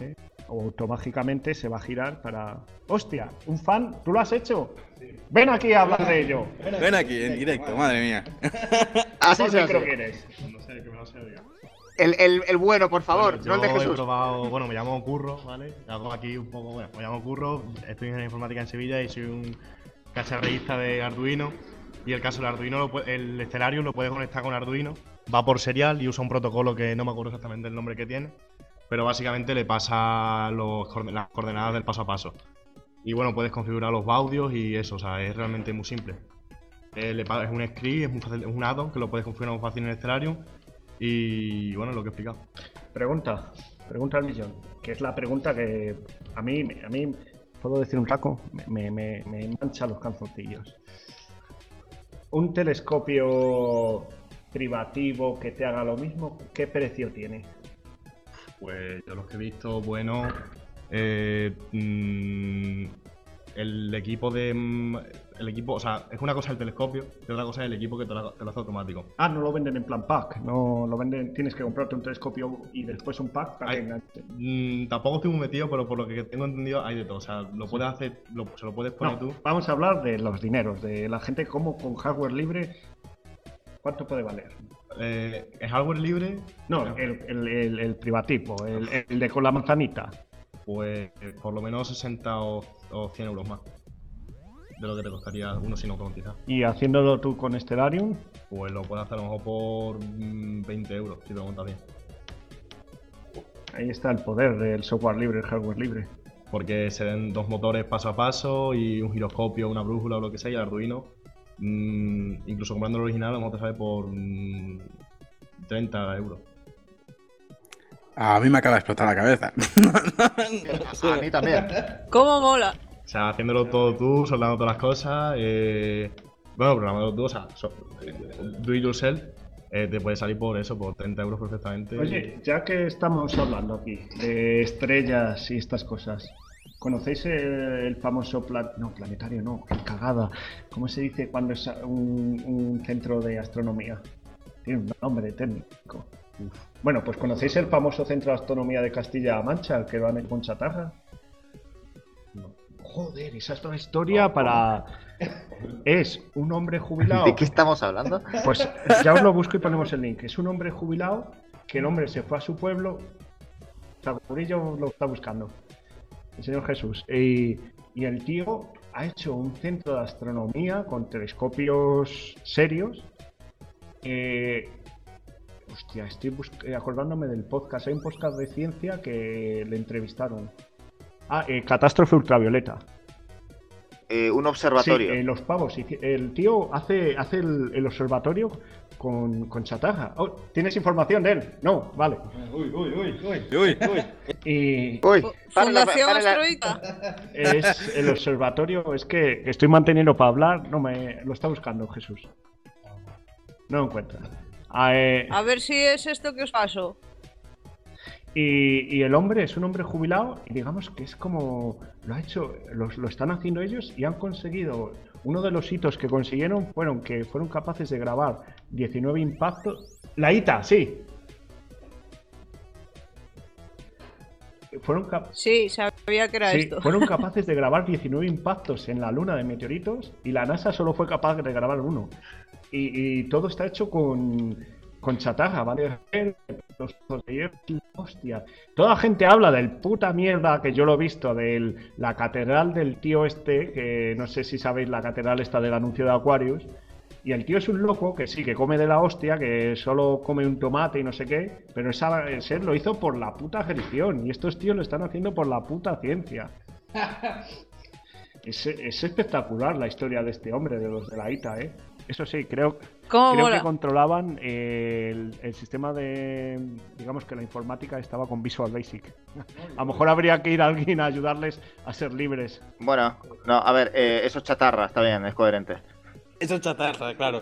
automáticamente se va a girar para... ¡Hostia! ¿Un fan? ¿Tú lo has hecho? Sí. Ven aquí a hablar de ello. Ven aquí, en directo, madre mía. Así se creo hace. que eres. No sé, que me lo sé, diga. El, el, el bueno, por favor, Bueno, no el de yo he Jesús. probado, bueno, me llamo Curro, ¿vale? Hago aquí un poco, bueno, me llamo Curro, estoy en informática en Sevilla y soy un cacharreísta de Arduino. Y el caso del Arduino, lo puede- el Stellarium lo puedes conectar con Arduino, va por serial y usa un protocolo que no me acuerdo exactamente el nombre que tiene, pero básicamente le pasa los, coorden- las coordenadas del paso a paso. Y bueno, puedes configurar los baudios y eso, o sea, es realmente muy simple. Eh, le pa- es un script, es, muy fácil, es un add-on que lo puedes configurar muy fácil en Stellarium. Y bueno, lo que he explicado. Pregunta, pregunta al millón, que es la pregunta que a mí, a mí puedo decir un taco, me, me, me mancha los calzoncillos. Un telescopio privativo que te haga lo mismo, ¿qué precio tiene? Pues yo los que he visto, bueno, eh, mm, el equipo de... mm, el equipo, o sea, es una cosa el telescopio y otra cosa es el equipo que te lo, te lo hace automático. Ah, no lo venden en plan pack, no lo venden, tienes que comprarte un telescopio y después un pack para Hay- que enganche. Mm, tampoco estoy muy metido, pero por lo que tengo entendido hay de todo. O sea, lo puedes hacer, lo- se lo puedes poner No, tú. vamos a hablar de los dineros, de la gente como con hardware libre, ¿cuánto puede valer? Eh, ¿Es hardware libre? No, el, el, el, el privativo, el, el de con la manzanita. Pues eh, por lo menos sesenta o, o cien euros más de lo que te costaría uno sin automatizar. Y haciéndolo tú con Stellarium, Pues lo puedes hacer a lo mejor por mm, veinte euros, si te lo montas bien. ahí está el poder del software libre, el hardware libre. Porque se den dos motores paso a paso y un giroscopio, una brújula o lo que sea, y el Arduino, mm, incluso comprando el original, a lo mejor te sale por mm, treinta euros. A mí me acaba de explotar la cabeza. A mí también. ¿Cómo mola? O sea, haciéndolo todo tú, soldando todas las cosas, eh, bueno, programándolo tú, o sea, so- do it yourself, eh, te puede salir por eso, por treinta euros perfectamente. Oye, ya que estamos hablando aquí de estrellas y estas cosas, ¿conocéis el, el famoso plan... no, planetario no, qué cagada? ¿Cómo se dice cuando es un, un centro de astronomía? Tiene un nombre técnico. Uf. Bueno, pues ¿conocéis el famoso centro de astronomía de Castilla-La Mancha, el que van con chatarra? No. Joder, esa es toda historia para... Es un hombre jubilado... ¿De qué estamos hablando? Pues ya os lo busco y ponemos el link. Es un hombre jubilado que el hombre se fue a su pueblo. Sagurillo lo está buscando. El señor Jesús. Y, y el tío ha hecho un centro de astronomía con telescopios serios. Eh, hostia, estoy bus- eh, acordándome del podcast. Hay un podcast de ciencia que le entrevistaron. Ah, eh, Catástrofe Ultravioleta. Eh, un observatorio. Sí, eh, los pavos. hici- El tío hace, hace el, el observatorio con, con chatarra. Oh, ¿tienes información de él? No, vale. Uy, uy, uy, uy. Uy, uy. Y Uy, para la- Fundación para la- Astroita. es el observatorio, es que estoy manteniendo para hablar, no me lo está buscando Jesús. No lo encuentra. Ah, eh, A ver si es esto que os paso. y, y el hombre es un hombre jubilado y digamos que es como lo ha hecho, lo, lo están haciendo ellos y han conseguido. Uno de los hitos que consiguieron fueron que fueron capaces de grabar diecinueve impactos. La I T A, sí. Fueron cap- Sí, sabía que era Sí, esto. fueron capaces de grabar diecinueve impactos en la Luna de meteoritos y la NASA solo fue capaz de grabar uno. Y, y todo está hecho con, con chatarra, ¿vale? Los- los de hierro, hostia. Toda la gente habla del puta mierda que yo lo he visto, de la catedral del tío este, que no sé si sabéis la catedral esta del anuncio de Aquarius. Y el tío es un loco que sí, que come de la hostia, que solo come un tomate y no sé qué, pero esa, ese lo hizo por la puta religión y estos tíos lo están haciendo por la puta ciencia. Es, es espectacular la historia de este hombre, de los de la I T A, ¿eh? Eso sí, creo, ¿Cómo creo mola? que controlaban eh, el, el sistema de... Digamos que la informática estaba con Visual Basic. A lo mejor habría que ir a alguien a ayudarles a ser libres. Bueno, no, a ver, eh, eso es chatarra, está bien, es coherente. Eso es chatarra, claro.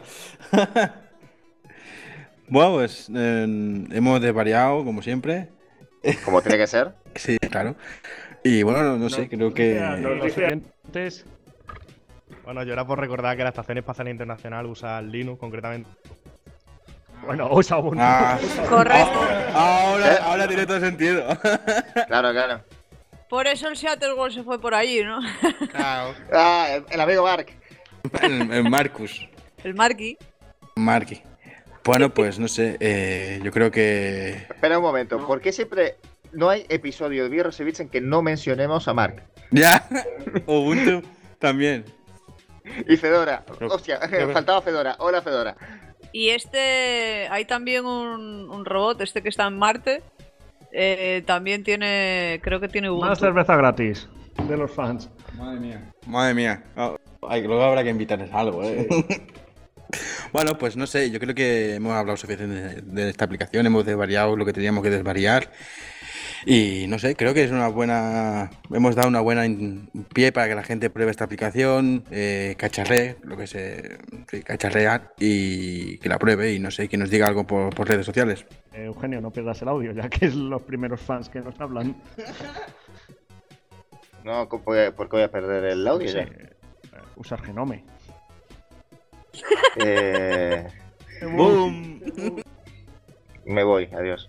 Bueno, pues eh, hemos desvariado, como siempre. Como tiene que ser. Sí, claro. Y bueno, no, no sé, creo que... Los oyentes... Bueno, yo era por recordar que la Estación Espacial Internacional usa Linux concretamente. Bueno, usa Ubuntu. Ah, Correcto. ahora, ahora tiene todo sentido. Claro, claro. Por eso el Seattle World se fue por allí, ¿no? Claro. Ah, el, el amigo Mark. El, el Marcus. El Marky. Marky. Bueno, pues no sé, eh, yo creo que... Espera un momento, ¿por qué siempre no hay episodio de Birros y Bits en que no mencionemos a Mark? Ya, Ubuntu también. Y Fedora, Pero- hostia, pero- faltaba Fedora. Hola Fedora. Y este, hay también un, un robot, este que está en Marte, eh, también tiene, creo que tiene Ubuntu. Más cerveza gratis de los fans. Madre mía. Madre mía. Oh, ay, luego habrá que invitarles algo, ¿eh? Bueno, pues no sé, yo creo que hemos hablado suficiente de, de esta aplicación, hemos desvariado lo que teníamos que desvariar y no sé, creo que es una buena, hemos dado una buena in- pie para que la gente pruebe esta aplicación, eh, cacharree, lo que se, sí, cacharrear y que la pruebe y no sé, que nos diga algo por, por redes sociales. Eh, Eugenio, no pierdas el audio, ya que es los primeros fans que nos hablan. No, ¿cómo voy a- ¿por qué voy a perder el audio Sí, ya? eh, usar Genome. Eh, ¡Boom! me voy, adiós.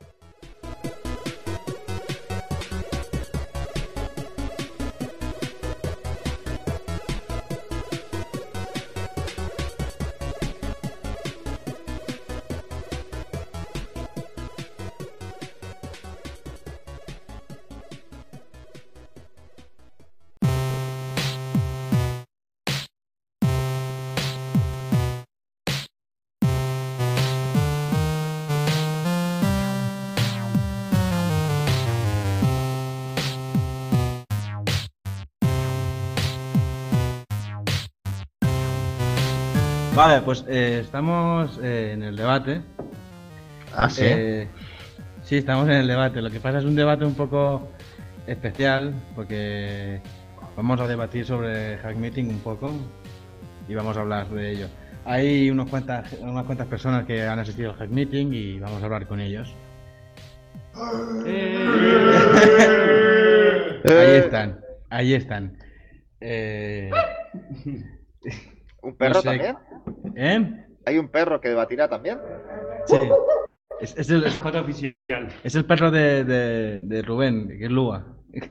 Vale, pues eh, estamos eh, en el debate. Ah, ¿sí? Eh, sí, estamos en el debate. Lo que pasa es un debate un poco especial porque vamos a debatir sobre Hack Meeting un poco y vamos a hablar de ello. Hay unos cuantas, unas cuantas personas que han asistido al Hack Meeting y vamos a hablar con ellos. Ahí están, ahí están. Eh... ¿Un perro no sé. también? ¿Eh? ¿Hay un perro que debatirá también? Sí. Es, es el es oficial. Es el perro de, de, de Rubén, que es Lua.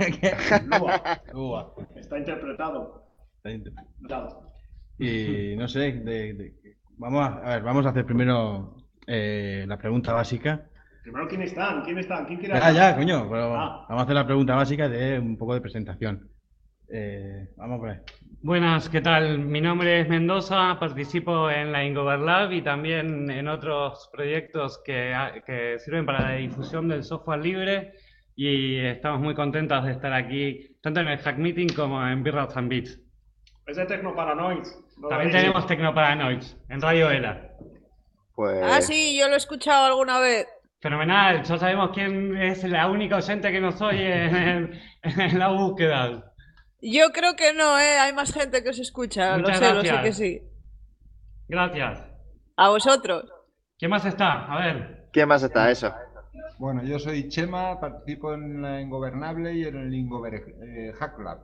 Lua. Lua. Está interpretado. Dado. Y no sé, de- de- vamos a, a ver, vamos a hacer primero eh, la pregunta básica. Primero, ¿quién están? ¿Quién están? ¿Quién quiere Ya, hablar? ya, coño, pero Ah. vamos a hacer la pregunta básica de un poco de presentación. Eh, vamos a ver. Buenas, ¿qué tal? Mi nombre es Mendoza, participo en la Ingover Lab y también en otros proyectos que, que sirven para la difusión del software libre y estamos muy contentos de estar aquí, tanto en el Hack Meeting como en Birras and Beats. Es de Tecnoparanoid. No También lo habéis- tenemos Tecnoparanoids en Radio Ela. Pues... Ah, sí, yo lo he escuchado alguna vez. Fenomenal, ya sabemos quién es la única oyente que nos oye en, en la búsqueda. Yo creo que no, ¿eh? Hay más gente que os escucha, Muchas lo sé, lo sé gracias. que sí. Gracias. A vosotros. ¿Quién más está? A ver. ¿Quién más está? Eso. Bueno, yo soy Chema, participo en la Ingobernable y en el Ingover eh, Hack Lab.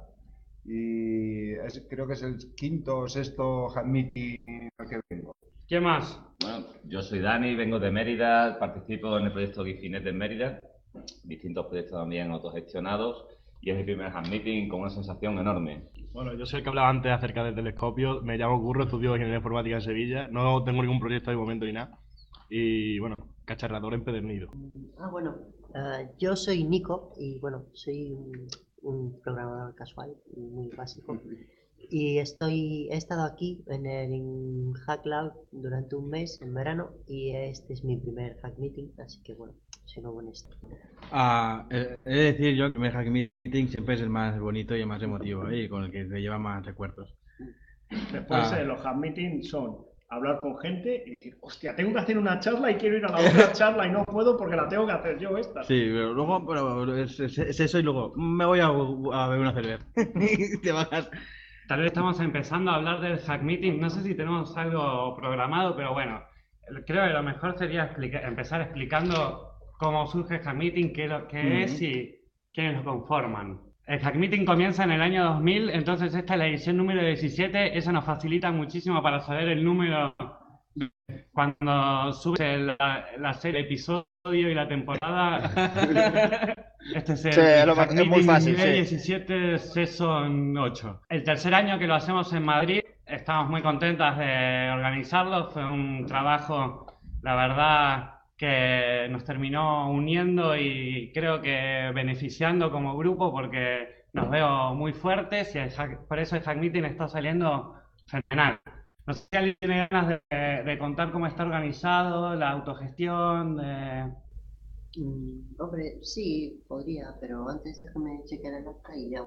Y es- creo que es el quinto o sexto Hack Meeting al que vengo. ¿Quién más? Bueno, yo soy Dani, vengo de Mérida, participo en el proyecto Gifinet en Mérida, distintos proyectos también autogestionados, y es mi primer Hack Meeting con una sensación enorme. Bueno, yo soy el que hablaba antes acerca del telescopio. Me llamo Curro, estudio Ingeniería Informática en Sevilla. No tengo ningún proyecto de momento ni nada. Y bueno, cacharrador empedernido. Ah, bueno, eh, yo soy Nico y bueno, soy un, un programador casual, muy básico. Y estoy, he estado aquí en el Hack Lab durante un mes en verano y este es mi primer Hack Meeting, así que bueno, soy nuevo en esto. Ah, eh, he de decir yo que el Hack Meeting siempre es el más bonito y el más emotivo, ¿eh? Y con el que te lleva más recuerdos. Después Ah. eh, los Hack Meetings son hablar con gente y decir, hostia, tengo que hacer una charla y quiero ir a la otra charla y no puedo porque la tengo que hacer yo esta. Sí, pero luego bueno, es, es- es eso y luego me voy a, a beber una cerveza. Y te bajas. Tal vez estamos empezando a hablar del Hack Meeting. No sé si tenemos algo programado, pero bueno, creo que lo mejor sería explica- empezar explicando cómo surge el Hack Meeting, qué, lo, qué Ujú. es y quiénes lo conforman. El Hack Meeting comienza en el año dos mil, entonces esta es la edición número diecisiete. Eso nos facilita muchísimo para saber el número cuando sube la, la serie de episodios episodio y la temporada. Este es el Sí, es lo Hack más- es muy Meeting fácil, nivel sí. diecisiete, Season ocho. El tercer año que lo hacemos en Madrid, estamos muy contentas de organizarlo. Fue un trabajo, la verdad, que nos terminó uniendo y creo que beneficiando como grupo porque nos veo muy fuertes y el hack- por eso el Hack Meeting está saliendo fenomenal. No sé si alguien tiene ganas de, de contar cómo está organizado, la autogestión, de... Mm, hombre, sí, podría, pero antes déjame chequear el acta y ya.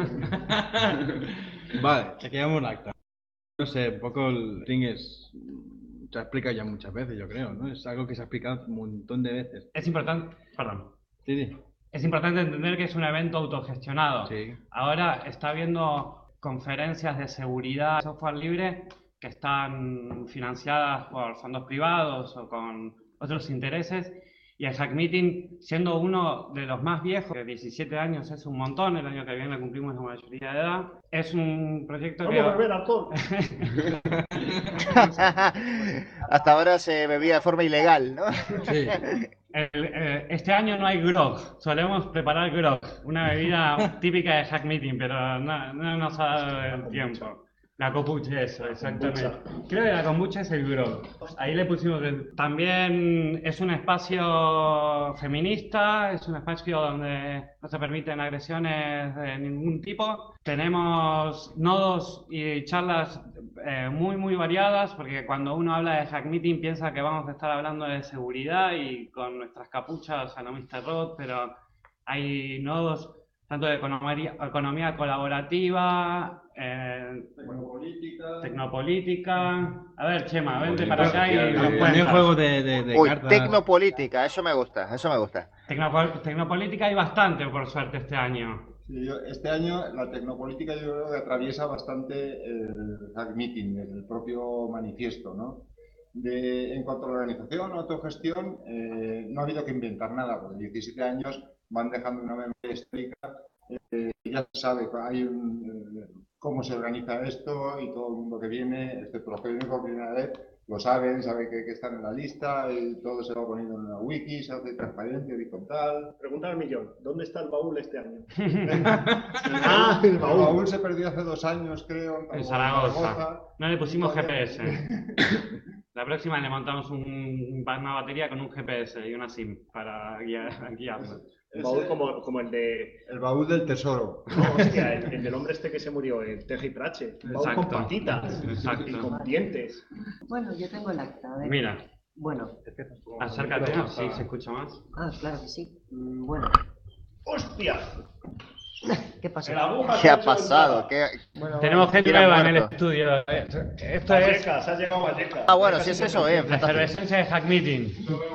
Vale, chequeamos el acta. No sé, un poco el thing es... Se ha explicado ya muchas veces, yo creo, ¿no? Es algo que se ha explicado un montón de veces. Es importante, perdón. Sí, sí. Es importante entender que es un evento autogestionado. Sí. Ahora está habiendo conferencias de seguridad, software libre, que están financiadas por fondos privados o con otros intereses. Y el Hack Meeting, siendo uno de los más viejos, que diecisiete años es un montón, el año que viene cumplimos la mayoría de edad, es un proyecto que... Vamos a beber alcohol. Hasta ahora se bebía de forma ilegal, ¿no? Sí. El, eh, este año no hay grog, solemos preparar grog, una bebida típica de Hack Meeting, pero no, no nos ha dado el tiempo. La kombucha, eso, exactamente. Creo que la kombucha es el grog. Ahí le pusimos el... También es un espacio feminista, es un espacio donde no se permiten agresiones de ningún tipo. Tenemos nodos y charlas eh, muy, muy variadas, porque cuando uno habla de Hack Meeting piensa que vamos a estar hablando de seguridad y con nuestras capuchas a lo mister Rod, pero hay nodos tanto de economía, economía colaborativa, eh, Tecnopolítica. tecnopolítica. A ver, Chema, vente para acá y nos También cuentas. juegos de, de, de Uy, cartas. tecnopolítica, eso me gusta, eso me gusta. Tecnopo- Tecnopolítica hay bastante, por suerte, este año. Sí, yo- este año la tecnopolítica yo creo que atraviesa bastante el Hack Meeting, el propio manifiesto, ¿no? De, en cuanto a la organización, autogestión, eh, no ha habido que inventar nada, porque diecisiete años van dejando una memoria histórica, eh, ya se sabe hay un, eh, cómo se organiza esto y todo el mundo que viene, excepto los que vienen por primera vez, lo saben, saben que, que están en la lista y todo se va poniendo en una wiki, se hace transparente, horizontal. Pregunta al millón, ¿dónde está el baúl este año? Ah, el baúl. El baúl se perdió hace dos años, creo. En Zaragoza. No le pusimos G P S. La próxima le montamos un, una batería con un G P S y una SIM para guiar, guiarlo. El baúl como, como el de... El baúl del tesoro. No, hostia, el, el del hombre este que se murió, el Teje y Trache. Un baúl con Exacto. patitas Exacto. y con dientes. Bueno, yo tengo el acta. A ver. Mira. Bueno. Acércate, ¿no? Sí, se escucha más. Ah, claro que sí. Mm, Bueno. ¡Hostia! ¿Qué pasó? ¿Qué ha pasado? ¿Qué... Bueno, Tenemos gente ¿Quién ha nueva en el muerto? estudio. Esto es Vallecas, has llegado a Vallecas. Ah, bueno, si es eso, eh, la fantástico. efervescencia de Hack Meeting.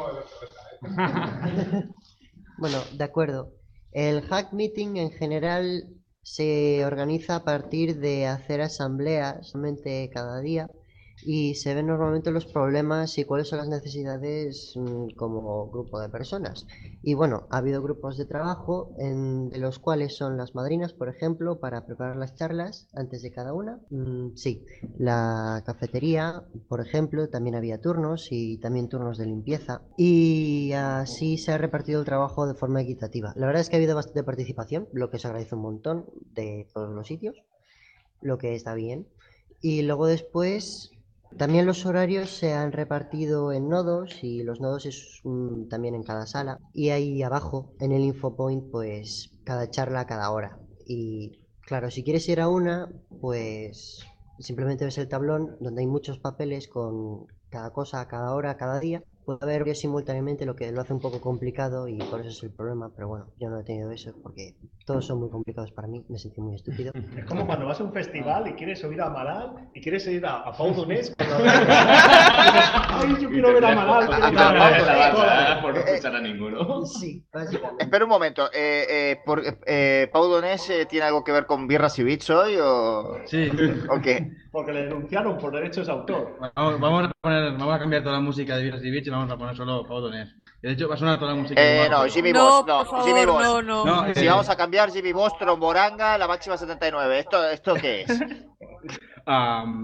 Bueno, de acuerdo. El Hack Meeting en general se organiza a partir de hacer asambleas solamente cada día y se ven normalmente los problemas y cuáles son las necesidades mm, como grupo de personas. Y bueno, ha habido grupos de trabajo en, de los cuales son las madrinas, por ejemplo, para preparar las charlas antes de cada una. Mm, sí, la cafetería, por ejemplo, también había turnos y también turnos de limpieza. Y así se ha repartido el trabajo de forma equitativa. La verdad es que ha habido bastante participación, lo que se agradece un montón de todos los sitios, lo que está bien. Y luego después... También los horarios se han repartido en nodos y los nodos es mm, también en cada sala. Y ahí abajo, en el infopoint, pues cada charla cada hora. Y claro, si quieres ir a una, pues simplemente ves el tablón donde hay muchos papeles con cada cosa, cada hora, cada día. Puede haber varios simultáneamente, lo que lo hace un poco complicado y por eso es el problema. Pero bueno, yo no he tenido eso porque todos son muy complicados para mí. Me sentí muy estúpido. Es como cuando vas a un festival y quieres subir a Amaral y quieres ir a, a Pau Donés. Cuando... Ay, yo quiero ver a Amaral. quiero ver a Amaral. Por no escuchar a ninguno. Sí, básicamente. Espera un momento, eh, eh, por, eh, ¿Pau Donés eh, tiene algo que ver con birras y bits hoy o...? Sí. ¿O qué? Porque le denunciaron por derechos de autor. Vamos, vamos a poner, vamos a cambiar toda la música de Virus y Beach y vamos a poner solo Pau Donés. De hecho, va a sonar toda la música. Eh, de no, Marco. Jimmy No, Boss, no, por favor, Jimmy Boss. no, no. No, Si eh, vamos a cambiar Jimmy Boss, Tromboranga, la máxima setenta y nueve. ¿Esto, esto qué es? am,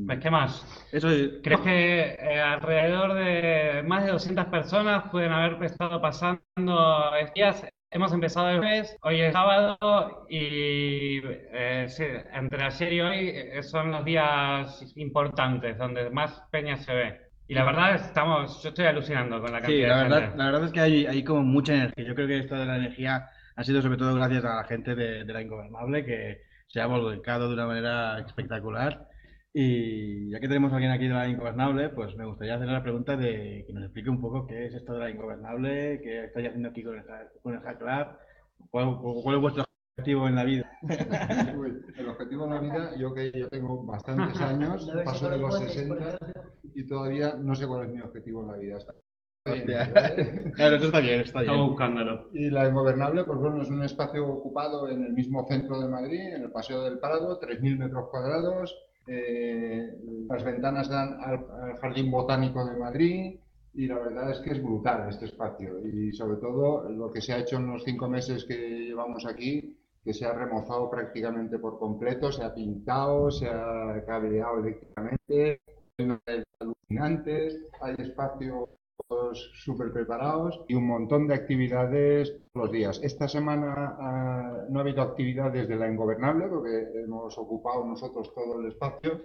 ¿Ves qué más? Eso es... ¿Crees que eh, alrededor de más de doscientas personas pueden haber estado pasando estos días? Hemos empezado el jueves, hoy es sábado y eh, sí, entre ayer y hoy eh, son los días importantes donde más peña se ve. Y la verdad estamos, yo estoy alucinando con la Sí, cantidad la de verdad, gente. la verdad es que hay, hay como mucha energía. Yo creo que esto de la energía ha sido sobre todo gracias a la gente de, de La Ingobernable, que se ha volcado de una manera espectacular. Y ya que tenemos a alguien aquí de La Ingobernable, pues me gustaría hacer la pregunta de que nos explique un poco qué es esto de La Ingobernable, qué estáis haciendo aquí con el, Ha- con el Hack Lab, cuál, cuál es vuestro objetivo en la vida. Uy, el objetivo en la vida, yo que ya tengo bastantes años, paso de los sesenta y todavía no sé cuál es mi objetivo en la vida. Está bien, Hostia. ¿vale? Claro, eso está bien, está bien. Estamos buscándolo. Y La Ingobernable, pues bueno, es un espacio ocupado en el mismo centro de Madrid, en el Paseo del Prado, tres mil metros cuadrados. Eh, las ventanas dan al, al Jardín Botánico de Madrid y la verdad es que es brutal este espacio. Y sobre todo lo que se ha hecho en los cinco meses que llevamos aquí, que se ha remozado prácticamente por completo, se ha pintado, se ha cableado eléctricamente, hay alucinantes, hay espacios súper preparados y un montón de actividades todos los días. Esta semana ah, no ha habido actividades de La Ingobernable porque hemos ocupado nosotros todo el espacio,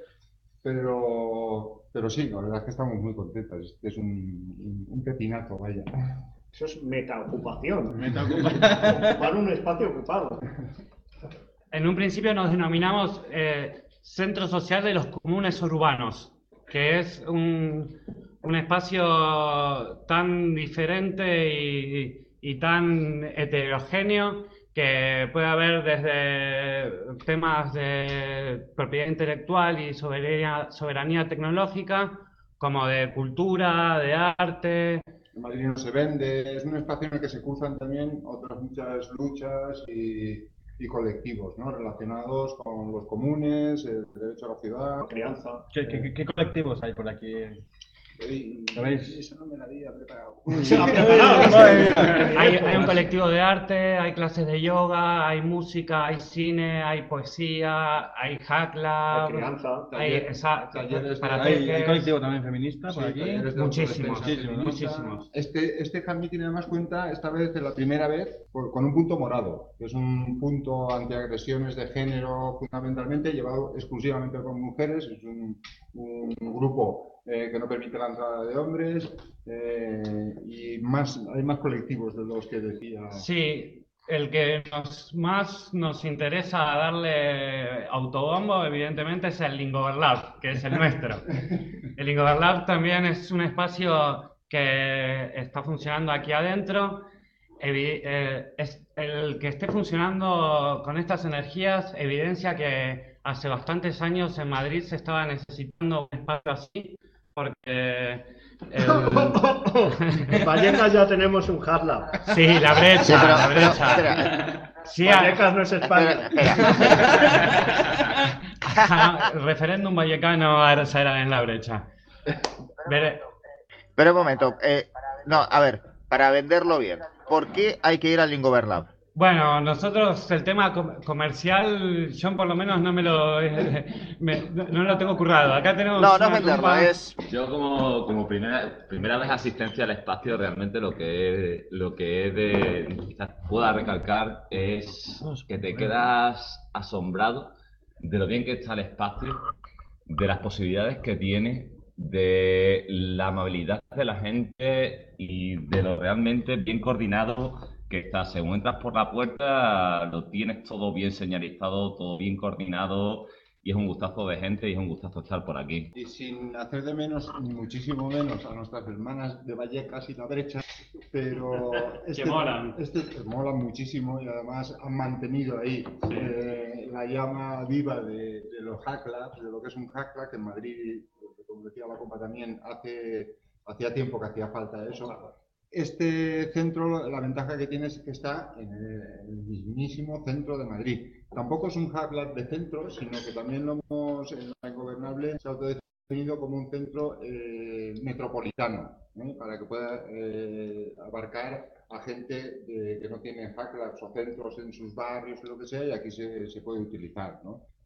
pero, pero sí, la verdad es que estamos muy contentos. Este es un, un, un pepinazo, vaya. Eso es metaocupación. Metaocupación. Ocupar un espacio ocupado. En un principio nos denominamos eh, Centro Social de los Comunes Urbanos, que es un, un espacio tan diferente y, y tan heterogéneo que puede haber desde temas de propiedad intelectual y soberanía, soberanía tecnológica, como de cultura, de arte. En Madrid no se vende, es un espacio en el que se cruzan también otras muchas luchas y, y colectivos, ¿no? Relacionados con los comunes, el derecho a la ciudad, la crianza. ¿Qué, qué, qué colectivos hay por aquí? ¿Sabéis? Eso no me lo había preparado. Se lo ha preparado. Hay, hay un colectivo de arte, hay clases de yoga, hay música, hay cine, hay poesía, hay hack lab, Hay crianza, hay taller- esa- talleres de- Hay, para hay colectivo también feminista por Sí, aquí. talleres de Muchísimos, autodefensa muchísimos, feminista. muchísimos. Este, este Hack Meeting además cuenta esta vez, de la primera vez, por- con un punto morado, que es un punto antiagresiones de género fundamentalmente, llevado exclusivamente por mujeres. Es un, un grupo eh, que no permite la entrada de hombres eh, y más, hay más colectivos de los que decía. Sí, el que nos, más nos interesa darle autobombo, evidentemente, es el Lingoverlab, que es el nuestro. El Lingoverlab también es un espacio que está funcionando aquí adentro. Evi- eh, es el que esté funcionando con estas energías evidencia que hace bastantes años en Madrid se estaba necesitando un espacio así, porque En Vallecas ya tenemos un Hard Lab. sí, la brecha, Sí, pero- la pero, brecha. espera. Sí, a- Vallecas no es España. Espera, Ah, el referéndum vallecano ahora será en la brecha. Vere- espera un momento. eh, no, a ver, para venderlo bien, ¿por qué hay que ir al Ingobernable? Bueno, nosotros el tema com- comercial, yo por lo menos no me lo me- no no lo tengo currado. Acá tenemos No, no una es venderlo, tumba- es... Yo como, como primera, primera vez asistencia al espacio, realmente lo que es, lo que es de, quizás pueda recalcar es que te quedas asombrado de lo bien que está el espacio, de las posibilidades que tiene, de la amabilidad de la gente y de lo realmente bien coordinado que está. Según entras por la puerta, lo tienes todo bien señalizado, todo bien coordinado, y es un gustazo de gente y es un gustazo estar por aquí. Y sin hacer de menos, ni muchísimo menos, a nuestras hermanas de Vallecas y La Brecha, pero este, molan. este molan muchísimo y además han mantenido ahí eh, la llama viva de, de los Hack Labs, de lo que es un Hack Lab, que en Madrid, como decía la compa también, hace, hacía tiempo que hacía falta eso. Este centro, la ventaja que tiene es que está en el, en el mismísimo centro de Madrid. Tampoco es un Hack Lab de centro, sino que también lo hemos, en La Ingobernable, se ha autodefinido como un centro eh, metropolitano, ¿eh? Para que pueda eh, abarcar a gente de- que no tiene Hack Labs o centros en sus barrios o lo que sea, y aquí se, se puede utilizar, ¿no?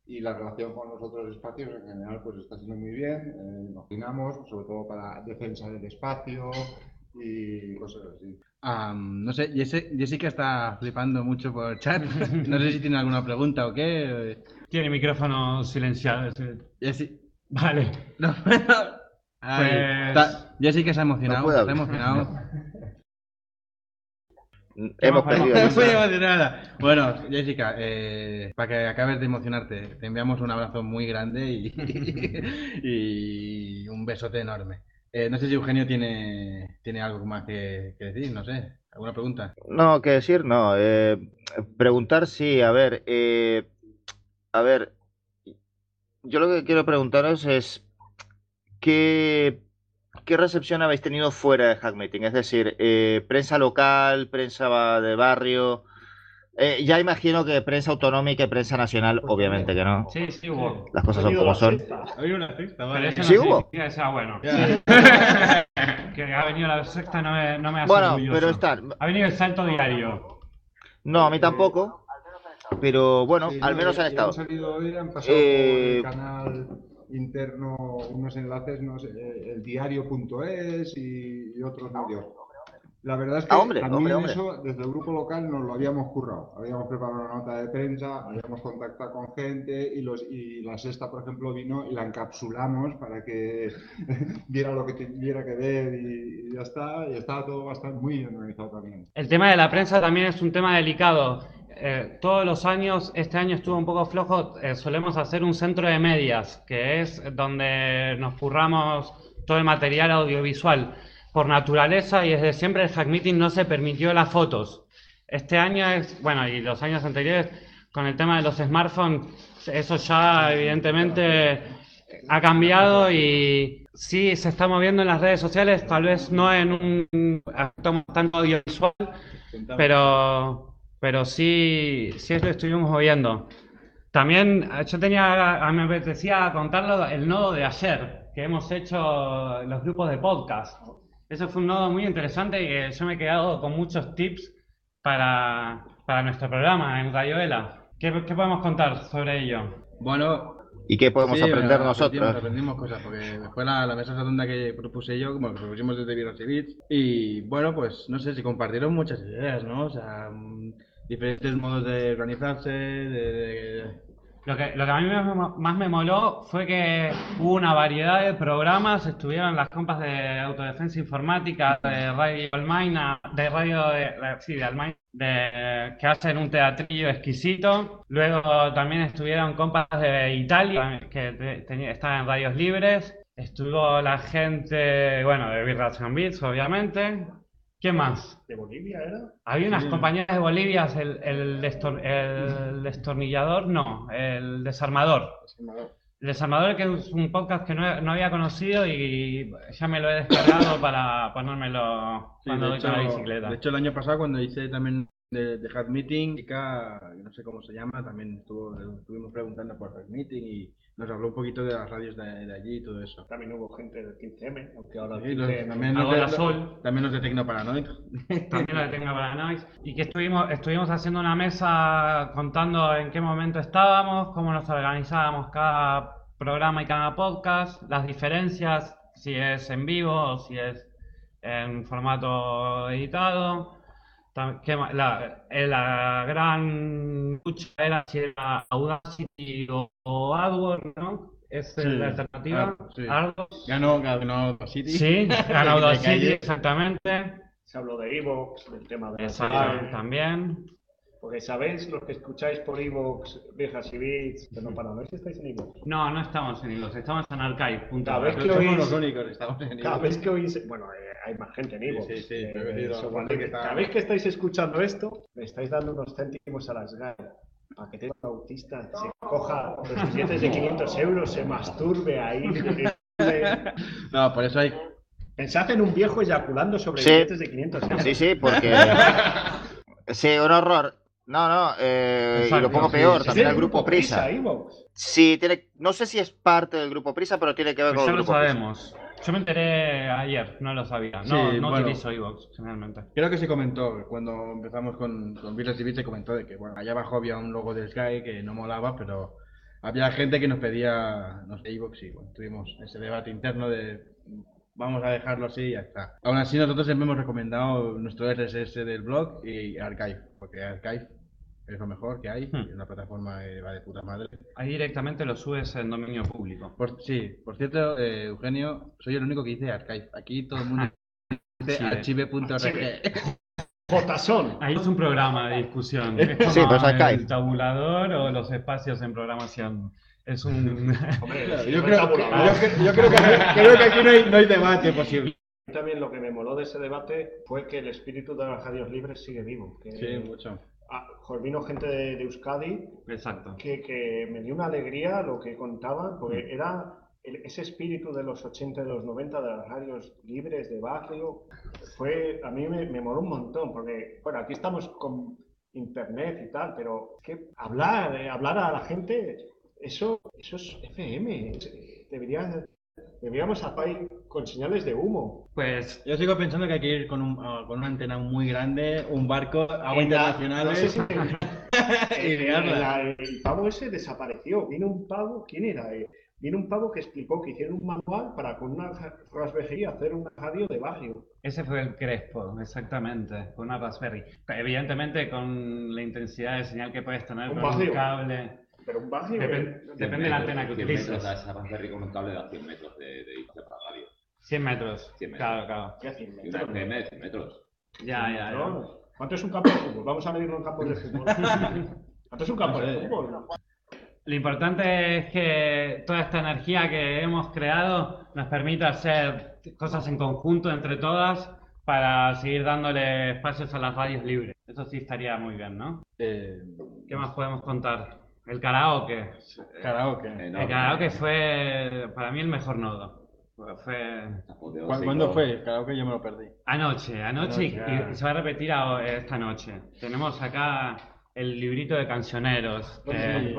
y la relación con los otros espacios en general pues está siendo muy bien, eh, nos opinamos, sobre todo para defensa del espacio y cosas así. Um, no sé, Jesse- Jessica está flipando mucho por el chat. No sé si tiene alguna pregunta o qué. Tiene micrófono silenciado. Jessy. Vale. No, Ay, Pues- está- Jessica se ha emocionado. No puedo está hablar. emocionado. Hemos perdido. No estoy emocionada. Bueno, Jessica, eh, para que acabes de emocionarte, te enviamos un abrazo muy grande y, y un besote enorme. Eh, no sé si Eugenio tiene, tiene algo más que, que decir, no sé. ¿Alguna pregunta? No, que decir, no. eh, preguntar, sí, a ver. eh, a ver, yo lo que quiero preguntaros es ¿qué, qué recepción habéis tenido fuera de Hack Meeting? Es decir, eh, prensa local, prensa de barrio. Eh, ya imagino que prensa autonómica y prensa nacional, obviamente que no. Sí, sí hubo. Las cosas son como son. Hay una sexta, Pero vale. es que no ¿Sí sé hubo? si sea bueno. Ya. Que ha venido la sexta no me, no me hace Bueno, orgulloso. pero está. Ha venido el salto diario. No, a mí tampoco. Pero bueno, Sí, al no, menos ya- han ya estado. Han salido hoy, han pasado Eh, por el canal interno unos enlaces, no sé, eh, el diario punto es y, y otros medios. La verdad es que Ah, hombre, también hombre, hombre. eso desde el grupo local nos lo habíamos currado. Habíamos preparado una nota de prensa, habíamos contactado con gente y, los, y la sexta, por ejemplo, vino y la encapsulamos para que viera lo que tuviera que ver y, y ya está. Y estaba todo bastante muy bien organizado también. El tema de la prensa también es un tema delicado. Eh, todos los años, este año estuvo un poco flojo, eh, solemos hacer un centro de medias, que es donde nos curramos todo el material audiovisual. Por naturaleza y desde siempre el Hack Meeting no se permitió las fotos. Este año es, bueno, y los años anteriores, con el tema de los smartphones, eso ya evidentemente ha cambiado y sí se está moviendo en las redes sociales, tal vez no en un aspecto tanto audiovisual, pero, pero sí, sí lo estuvimos moviendo. También eh, yo tenía, me apetecía contarlo el nodo de ayer, que hemos hecho los grupos de podcast. Eso fue un nodo muy interesante y que yo me he quedado con muchos tips para, para nuestro programa en Rayuela. ¿Qué, qué podemos contar sobre ello? Bueno, ¿Y qué podemos sí, aprender aprendimos, nosotros? aprendimos cosas, porque fue la, la mesa redonda que propuse yo, como que propusimos desde Virus y Bits, y bueno, pues no sé, se compartieron muchas ideas, ¿no? O sea, mm, diferentes modos de organizarse, de... de- Lo que, lo que a mí me- más me moló fue que hubo una variedad de programas, estuvieron las compas de autodefensa informática, de Radio Almaina, de Radio de, la- sí, de Almaina, de, que hacen un teatrillo exquisito. Luego también estuvieron compas de Italia, que te- tenía- estaban en Radios Libres. Estuvo la gente, bueno, de Birras and Beats, obviamente. ¿Quién más? ¿De Bolivia era? Había unas Sí. compañías de Bolivia, el, el, destor- el destornillador, no, el desarmador. El desarmador, que es un podcast que no, no había conocido y ya me lo he descargado para ponérmelo Sí, cuando de voy hecho, con la bicicleta. de hecho, el año pasado cuando hice también de, de Hack Meeting, chica, no sé cómo se llama, también estuvo, estuvimos preguntando por Hack Meeting y nos habló un poquito de las radios de, de allí y todo eso. También hubo gente del quince eme, aunque ahora el Sí, los- quince eme... también, los Algo de de, azul. también los de Tecnoparanoid. También lo de Tecnoparanoid. Y que estuvimos, estuvimos haciendo una mesa contando en qué momento estábamos, cómo nos organizábamos cada programa y cada podcast, las diferencias, si es en vivo o si es en formato editado. Tam- que ma- La, eh, la gran lucha era si era Audacity o, o AdWords, ¿no? Es Sí, la alternativa. ah, sí. AdWords. Ganó, ganó Audacity. Sí, ganó De Audacity, calle. exactamente. Se habló de Evox, del tema de... Exacto, también. Porque sabéis, los que escucháis por Evox, Viejas y Bits, que no para, no sé si estáis en Evox. No, no estamos en Evox, estamos en Archive. punto Cada org. vez que Somos oís... los únicos, estamos en Cada Evox. vez que oís... Bueno, eh, hay más gente en Evox. Sí, sí, Eh, pero he decidido, eso, aparte cuando- que está- Cada vez que estáis escuchando esto, le estáis dando unos céntimos a las G A E para que tenga un autista, se coja los billetes de quinientos euros, se masturbe ahí. No, por eso hay... Pensad en un viejo eyaculando sobre Sí. billetes de quinientos euros. Sí, sí, porque... Sí, un horror. No, no, eh, y Exacto, lo pongo sí. peor, Es también del el grupo Prisa. Evox. Sí, tiene, no sé si es parte del grupo Prisa, pero tiene que ver Pues con ya el lo grupo Prisa. sabemos. Yo me enteré ayer, no lo sabía. Sí, No, no bueno. utilizo Evox, generalmente. Creo que se comentó, cuando empezamos con, con Virus y Bits se comentó de que, bueno, allá abajo había un logo de Sky que no molaba, pero había gente que nos pedía, no sé, iVoox, y bueno, tuvimos ese debate interno de vamos a dejarlo así y ya está. Aún así nosotros siempre hemos recomendado nuestro R S S del blog y Archive, porque Archive es lo mejor que hay, hmm. es una plataforma que va de puta madre. Ahí directamente lo subes en dominio público. Por, sí, por cierto, eh, Eugenio, soy el único que dice Archive. Aquí todo el mundo dice archive punto org. Jotasón. Ahí es un programa de discusión. Es como sí, pues el tabulador o los espacios en programación. Es un... Hombre, yo, si creo, no yo, yo creo que, creo que aquí no hay, no hay debate posible. También lo que me moló de ese debate fue que el espíritu de las radios libres sigue vivo. Que, sí, mucho. Ah, vino gente de, de Euskadi. Exacto. Que, que me dio una alegría lo que contaban, porque mm. era el, ese espíritu de los ochenta y de los noventa de las radios libres de barrio. Fue, a mí me, me moló un montón, porque bueno, aquí estamos con internet y tal, pero que hablar, eh, hablar a la gente, eso, eso es F M. Debería, deberíamos hacer con señales de humo. Pues yo sigo pensando que hay que ir con, un, uh, con una antena muy grande, un barco, agua internacional. No sé si el, el, el pavo ese desapareció. Vino un pavo, ¿quién era? Vino un pavo que explicó que hicieron un manual para con una Raspberry hacer una radio de barrio. Ese fue el Crespo, exactamente, con una Raspberry. Evidentemente con la intensidad de señal que puedes tener un con barrio. un cable. Pero un barrio. Depende, depende de la antena que utilices. Metros, esa Raspberry con un cable de cien metros de, de distancia para radio. cien metros. cien metros. Claro, claro. ¿Qué cien metros? Y una F M de cien metros. Ya, ya, ya. ¿Cuánto es un campo de fútbol? Vamos a medirlo en campos de fútbol. ¿Cuánto es un campo de fútbol? Lo importante es que toda esta energía que hemos creado nos permita hacer cosas en conjunto entre todas para seguir dándole espacios a las radios libres. Eso sí estaría muy bien, ¿no? Eh, ¿Qué más podemos contar? El karaoke. Karaoke. El karaoke fue para mí el mejor nodo. Fue... ¿Cuándo fue? El karaoke yo me lo perdí. Anoche, anoche, anoche y, y se va a repetir a, esta noche. Tenemos acá el librito de cancioneros. Eh,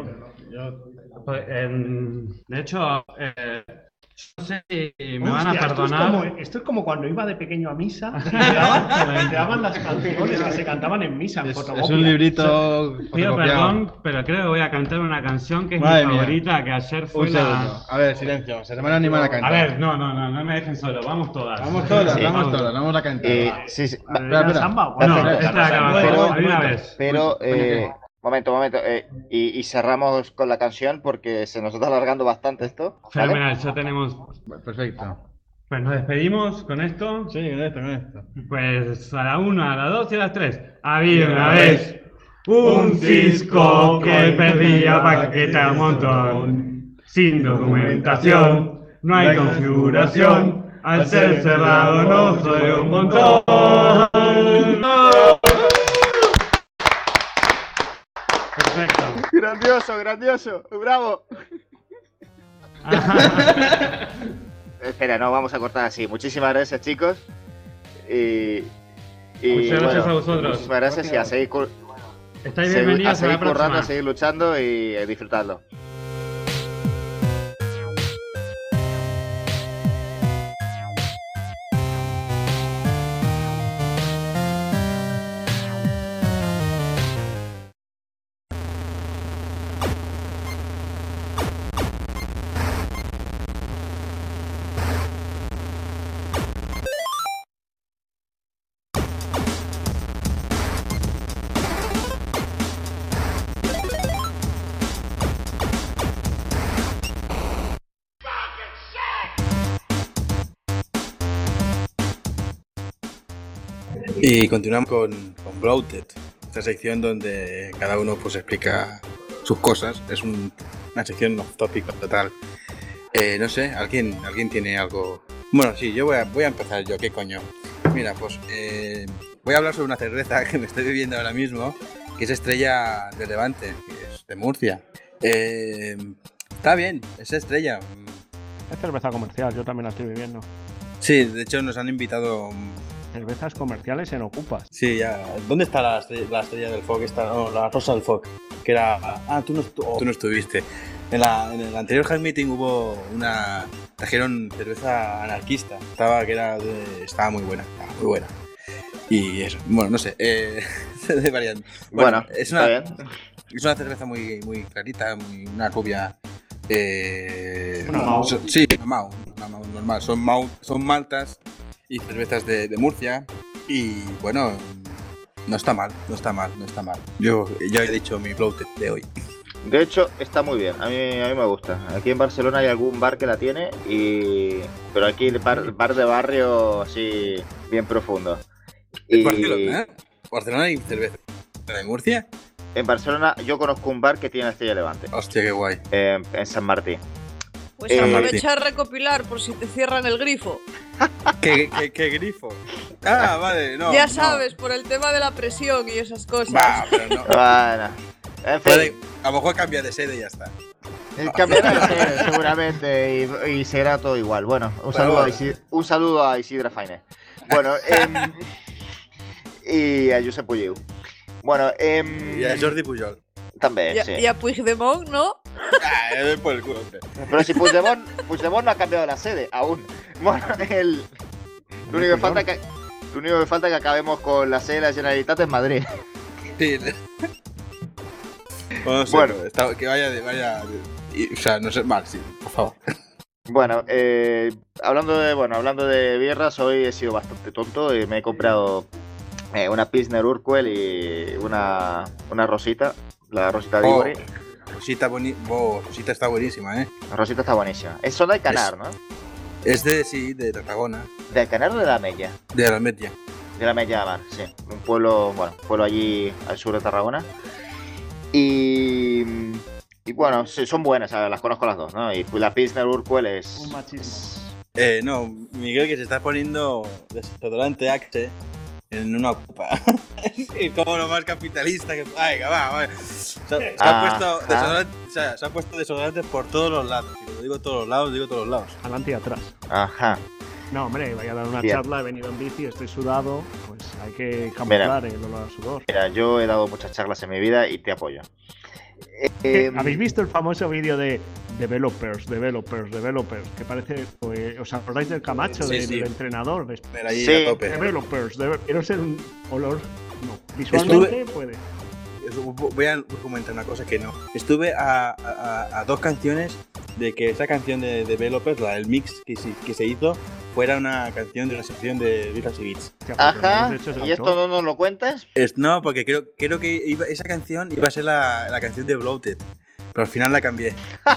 en, de hecho, eh, no sé si me van a Hostia, perdonar. Esto es, como, esto es como cuando iba de pequeño a misa y te daban, te daban las canciones que se cantaban en misa. En es, es un librito. Pido perdón, pero creo que voy a cantar una canción que es Madre mi favorita, mía. Que ayer fue un la. Segundo. A ver, silencio, se van a animar a cantar. A ver, no, no, no, no me dejen solo, vamos todas. Vamos todas, sí, vamos, vamos todas, vamos a cantar. Eh, sí, sí. Espera, espera. Samba, bueno, no, esta la acabamos pero, una vez. Pero, eh, momento, momento, eh, y, y cerramos con la canción porque se nos está alargando bastante esto. ¿Vale? Fenomenal, ya tenemos. Perfecto. Pues nos despedimos con esto. Sí, con esto, con esto. Pues a la una, a la dos y a las tres. Había una vez un Cisco que pedía paquete a un montón. Sin documentación, no hay configuración. Al ser cerrado nos duele un montón. Perfecto. Grandioso, grandioso. Bravo. Espera, no, vamos a cortar así. Muchísimas gracias, chicos. Y, y muchas gracias bueno, a vosotros. Muchísimas gracias y a seguir, Estáis bienvenidos a seguir a la currando, próxima. a seguir luchando y a disfrutarlo. Y continuamos con, con Bloated, esta sección donde cada uno pues explica sus cosas. Es un, una sección off topic total. Eh, no sé, ¿alguien, ¿alguien tiene algo? Bueno, sí, yo voy a, voy a empezar yo, ¿qué coño? Mira, pues eh, voy a hablar sobre una cerveza que me estoy bebiendo ahora mismo, que es Estrella de Levante, que es de Murcia. Eh, está bien, es Estrella. Es cerveza comercial, yo también la estoy bebiendo. Sí, de hecho nos han invitado... Cervezas comerciales en Ocupas. Sí, ya. ¿Dónde está la estrella, la estrella del Foc? Está, no, la Rosa del Foc. Que era... Ah, tú no, oh, tú no estuviste. En, la, en el anterior Hack Meeting hubo una... Trajeron cerveza anarquista. Estaba, que era de, estaba muy buena. Estaba muy buena. Y eso. Bueno, no sé. Eh, de variante. Bueno, bueno es una... está bien. Es una cerveza muy, muy clarita, muy, una rubia. Eh, Una Mau. so- sí, una Mau, una Mau normal. Son, Mau, son maltas y cervezas de, de Murcia. Y bueno, no está mal, no está mal, no está mal. Yo ya he dicho mi bloated de hoy. De hecho, está muy bien, a mí, a mí me gusta. Aquí en Barcelona hay algún bar que la tiene, y pero aquí el bar, bar de barrio así bien profundo. ¿En Y Barcelona? ¿Barcelona hay cerveza de Murcia? en Barcelona yo conozco un bar que tiene Estrella Levante. Hostia, qué guay. En, en San Martín. Pues Eh, aprovecha a recopilar por si te cierran el grifo. ¿Qué, qué, qué grifo? Ah, vale, no. ya no. sabes, por el tema de la presión y esas cosas. Va, pero no. Bueno, en fin. Puede- a lo mejor cambia de sede y ya está. Eh, Cambiará de sede, seguramente, y, y será todo igual. Bueno, un saludo, bueno. a, Isidra, un saludo a Isidra Faine. Bueno, em, y a Josep Pulleu. Bueno, em, Y a Jordi Pujol. también, Y a, sí. y a Puigdemont, ¿no? Ah, le doy por el culo, hombre. Pero si Puigdemont, Puigdemont no ha cambiado la sede, aún. Bueno, el, lo, único que falta que, lo único que falta es que acabemos con la sede de la Generalitat en Madrid. Sí. Bueno, no sé, Bueno. está- que vaya de. Vaya de- y- o sea, no sé. Vale, sí, por favor. Bueno, eh, hablando de bueno, hablando de birras, hoy he sido bastante tonto y me he comprado eh, una Pilsner Urquell y una, una Rosita, la Rosita de Oh, Ivori. Rosita, boni oh, Rosita está buenísima, ¿eh? La Rosita está buenísima. Es zona de Canar, ¿no? Es de, sí, de Tarragona. ¿De Canar o de la Mella? De la Media. De la Mella de Mar, sí. Un pueblo, bueno, un pueblo allí al sur de Tarragona. Y, y bueno, sí, son buenas, ¿sabes? Las conozco las dos, ¿no? Y la Pilsner Urquell es... Un machismo. Eh, no, Miguel que se está poniendo desodorante Axe en una copa. Es como lo más capitalista que. Ay, va, va. Se, se Ah, ha puesto ah. desodorante, o sea, se ha puesto desodorante por todos los lados. Si lo digo todos los lados, digo todos los lados. Adelante y atrás. Ajá. No, hombre, voy a dar una Bien. charla, he venido en bici, estoy sudado, pues hay que camuflar el olor a sudor. Mira, yo he dado muchas charlas en mi vida y te apoyo. Eh, ¿Habéis visto el famoso vídeo de developers, developers, developers? Que parece, pues, ¿os acordáis del Camacho, Sí, del, sí. del entrenador? De- Pero ahí Sí. a tope. Developers, debe- quiero ser un olor, no, visualmente puede. Voy a comentar una cosa que no. Estuve a, a- a dos canciones de que esa canción de Developers, la del mix que se, que se hizo, fuera una canción de una sección de birras y beats. Ajá, ¿y esto no nos lo cuentas? Es, no, porque creo, creo que iba- esa canción iba a ser la, la canción de Bloated, pero al final la cambié.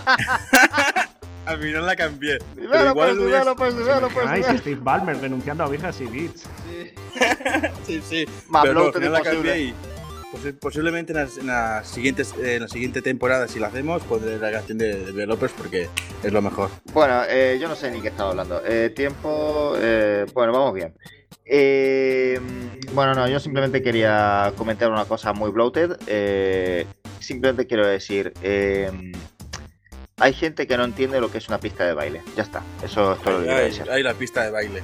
Al final la cambié. Pero igual lo hubiera- Ay, si Steve Ballmer denunciando a Birras y Beats. Sí, sí. Más Pero no, al Bloated final la imposible. cambié y posi- posiblemente en las, en las siguientes eh, en la siguiente temporada, si la hacemos, pondré la canción de Developers porque es lo mejor. Bueno, eh, yo no sé ni qué estaba hablando. Eh, tiempo, eh, bueno, vamos bien. Eh, bueno, no, yo simplemente quería comentar una cosa muy bloated. Eh, simplemente quiero decir, eh, hay gente que no entiende lo que es una pista de baile. Ya está, eso es todo lo que quiero Hay, decir. hay la pista de baile.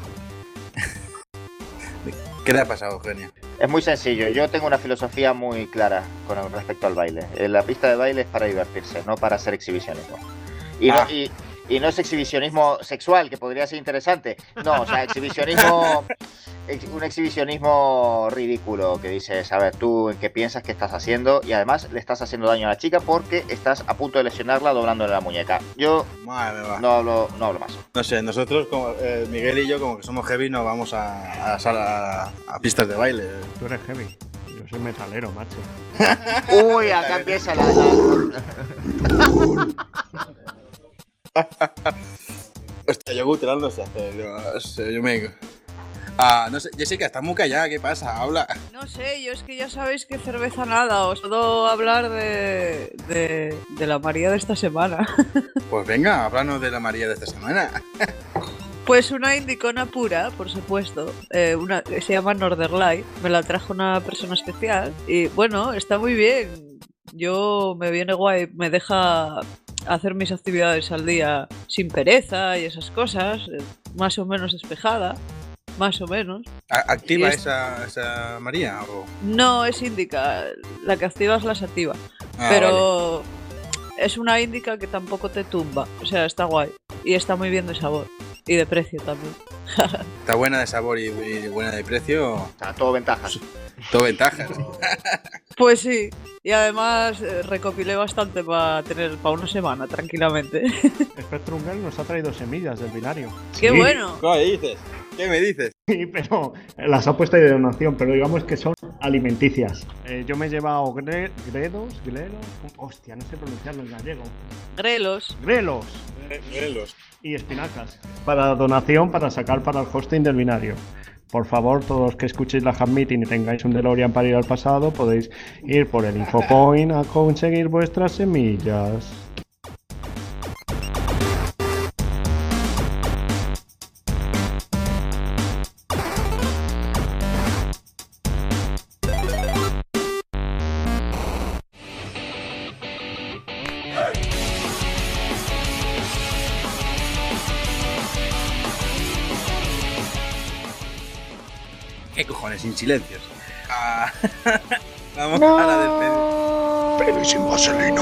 ¿Qué le ha pasado, Eugenia? Es muy sencillo, yo tengo una filosofía muy clara con respecto al baile. Eh, La pista de baile es para divertirse, no para hacer exhibicionismo. Y, Ah. no, y, y no es exhibicionismo sexual, que podría ser interesante. No, o sea, exhibicionismo, ex- un exhibicionismo ridículo, que dices, a ver, tú en qué piensas que estás haciendo, y además le estás haciendo daño a la chica porque estás a punto de lesionarla doblándole la muñeca. Yo Madre mía. no hablo, no hablo más. No sé, nosotros, como eh, Miguel y yo, como que somos heavy, no vamos a, a, sala- a pistas de baile. Tú eres heavy. Yo soy metalero, macho. Uy, acá empieza la... la- Hostia, yo gutural no sé hacer. Yo, no sé, yo me. Ah, no sé, Jessica, estás muy callada, ¿qué pasa? Habla. No sé, yo es que ya sabéis que cerveza nada, os puedo hablar de, de, de la María de esta semana. Pues venga, háblanos de la María de esta semana. Pues una indicona pura, por supuesto, eh, una que se llama Northern me la trajo una persona especial y bueno, está muy bien. Yo me viene guay, me deja hacer mis actividades al día sin pereza y esas cosas, eh, más o menos despejada, más o menos. ¿A- ¿Activa Y es- esa, esa María? O... No es índica, la que activa es la sativa, Ah, pero es una índica que tampoco te tumba, o sea, está guay y está muy bien de sabor y de precio también. Está buena de sabor y, y buena de precio. Está todo ventajas. Todo ventajas. Pues sí, Y además eh, recopilé bastante para tener para una semana, tranquilamente. Spectrum Girl nos ha traído semillas del binario. ¡Qué Sí. bueno! ¿Qué dices? ¿Qué me dices? Sí, pero las ha puesto ahí de donación, pero digamos que son alimenticias. Eh, yo me he llevado gre- gredos, grelos, hostia, no sé pronunciarlo en gallego. Grelos. Grelos. Grelos. Y espinacas. Para donación, para sacar para el hosting del binario. Por favor, todos los que escuchéis la Hub Meeting y tengáis un DeLorean para ir al pasado, podéis ir por el Infocoin a conseguir vuestras semillas. ¿Qué cojones? Sin silencios. Ah, vamos a la despedida. Pero sin vaselina.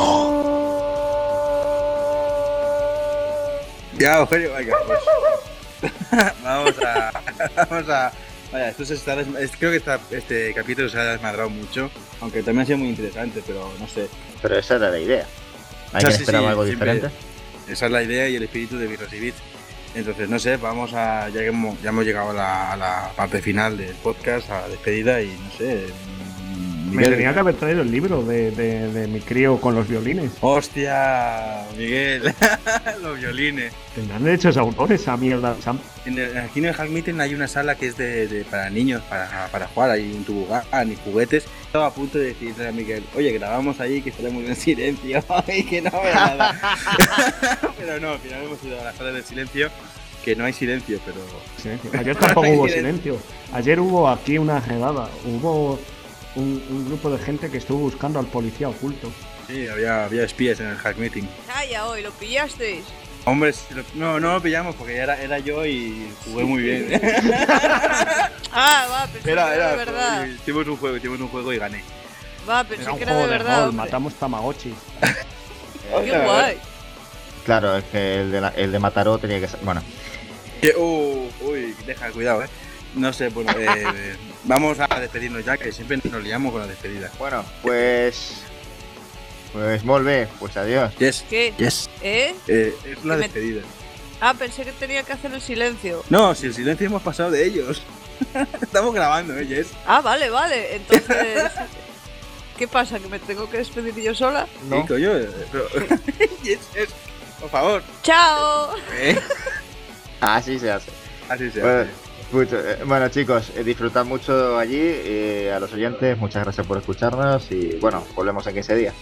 Ya, Eugenio, venga, pues. vamos a. Vamos a. Vaya, esto se está desma- es- creo que esta- este capítulo se ha desmadrado mucho, aunque también ha sido muy interesante, pero no sé. Pero esa era la idea. O ¿Hay sea, que sí, esperar sí, algo siempre- diferente? Esa es la idea y el espíritu de Birras y Bits. Entonces, no sé, vamos a. Ya que hemos, ya hemos llegado a la, a la parte final del podcast, a la despedida, y no sé. Me tenía que haber traído el libro de, de, de mi crío con los violines. ¡Hostia! Miguel, los violines. Tendrán derechos de autor esa mierda. Sam. En el, aquí en el Hack Meeting hay una sala que es de, de- para niños, para, para jugar, hay un tobogán y juguetes. Estaba a punto de decirle a Miguel, oye, grabamos ahí que estaremos en silencio y que no vea nada. Pero no, al final hemos ido a la sala del silencio, que no hay silencio, pero... Silencio. Ayer tampoco hubo silencio. Ayer hubo aquí una redada. Hubo un, un grupo de gente que estuvo buscando al policía oculto. Sí, había, había espías en el Hack Meeting. Calla hoy, ¿lo pillasteis? Hombre, si lo- no, no lo pillamos porque era, era yo y jugué muy bien. Ah, va, pensé Era, que era de era, verdad. hicimos un juego, hicimos un juego y gané. Va, pensé Era un que era de juego de verdad. rol, hombre. matamos tamagotchis. Qué guay. Claro, es que el de, la- el de Mataró tenía que ser. Bueno, Que, uh, uy, deja, cuidado, eh. No sé, bueno, eh, vamos a despedirnos ya, que siempre nos liamos con la despedida. bueno, pues. Pues volve, pues adiós. Yes, ¿Qué? yes. ¿Eh? Eh, es la Que me- despedida. Ah, pensé que tenía que hacer el silencio. No, si el silencio hemos pasado de ellos. Estamos grabando, eh, Yes. Ah, vale, vale. Entonces, ¿qué pasa? ¿Que me tengo que despedir yo sola? Sí, coño, eh, pero... yes, yes, por favor. ¡Chao! Eh, Así se hace. Así se Bueno, hace. mucho- eh, bueno, chicos, eh, disfrutad mucho allí. eh, a los oyentes, muchas gracias por escucharnos. Y bueno, volvemos en quince días.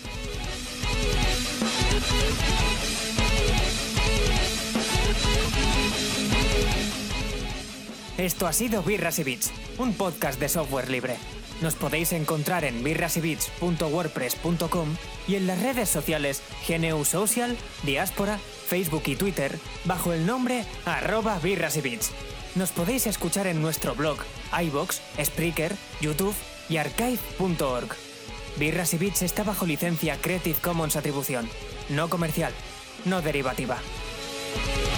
Esto ha sido Birras y Bits, un podcast de software libre. Nos podéis encontrar en birrasyBits punto wordpress punto com y en las redes sociales G N U Social, Diáspora, Facebook y Twitter bajo el nombre arroba birrasyBits. Nos podéis escuchar en nuestro blog, iVoox, Spreaker, YouTube y archive punto org. Birras y Bits está bajo licencia Creative Commons Atribución, no comercial, no derivativa.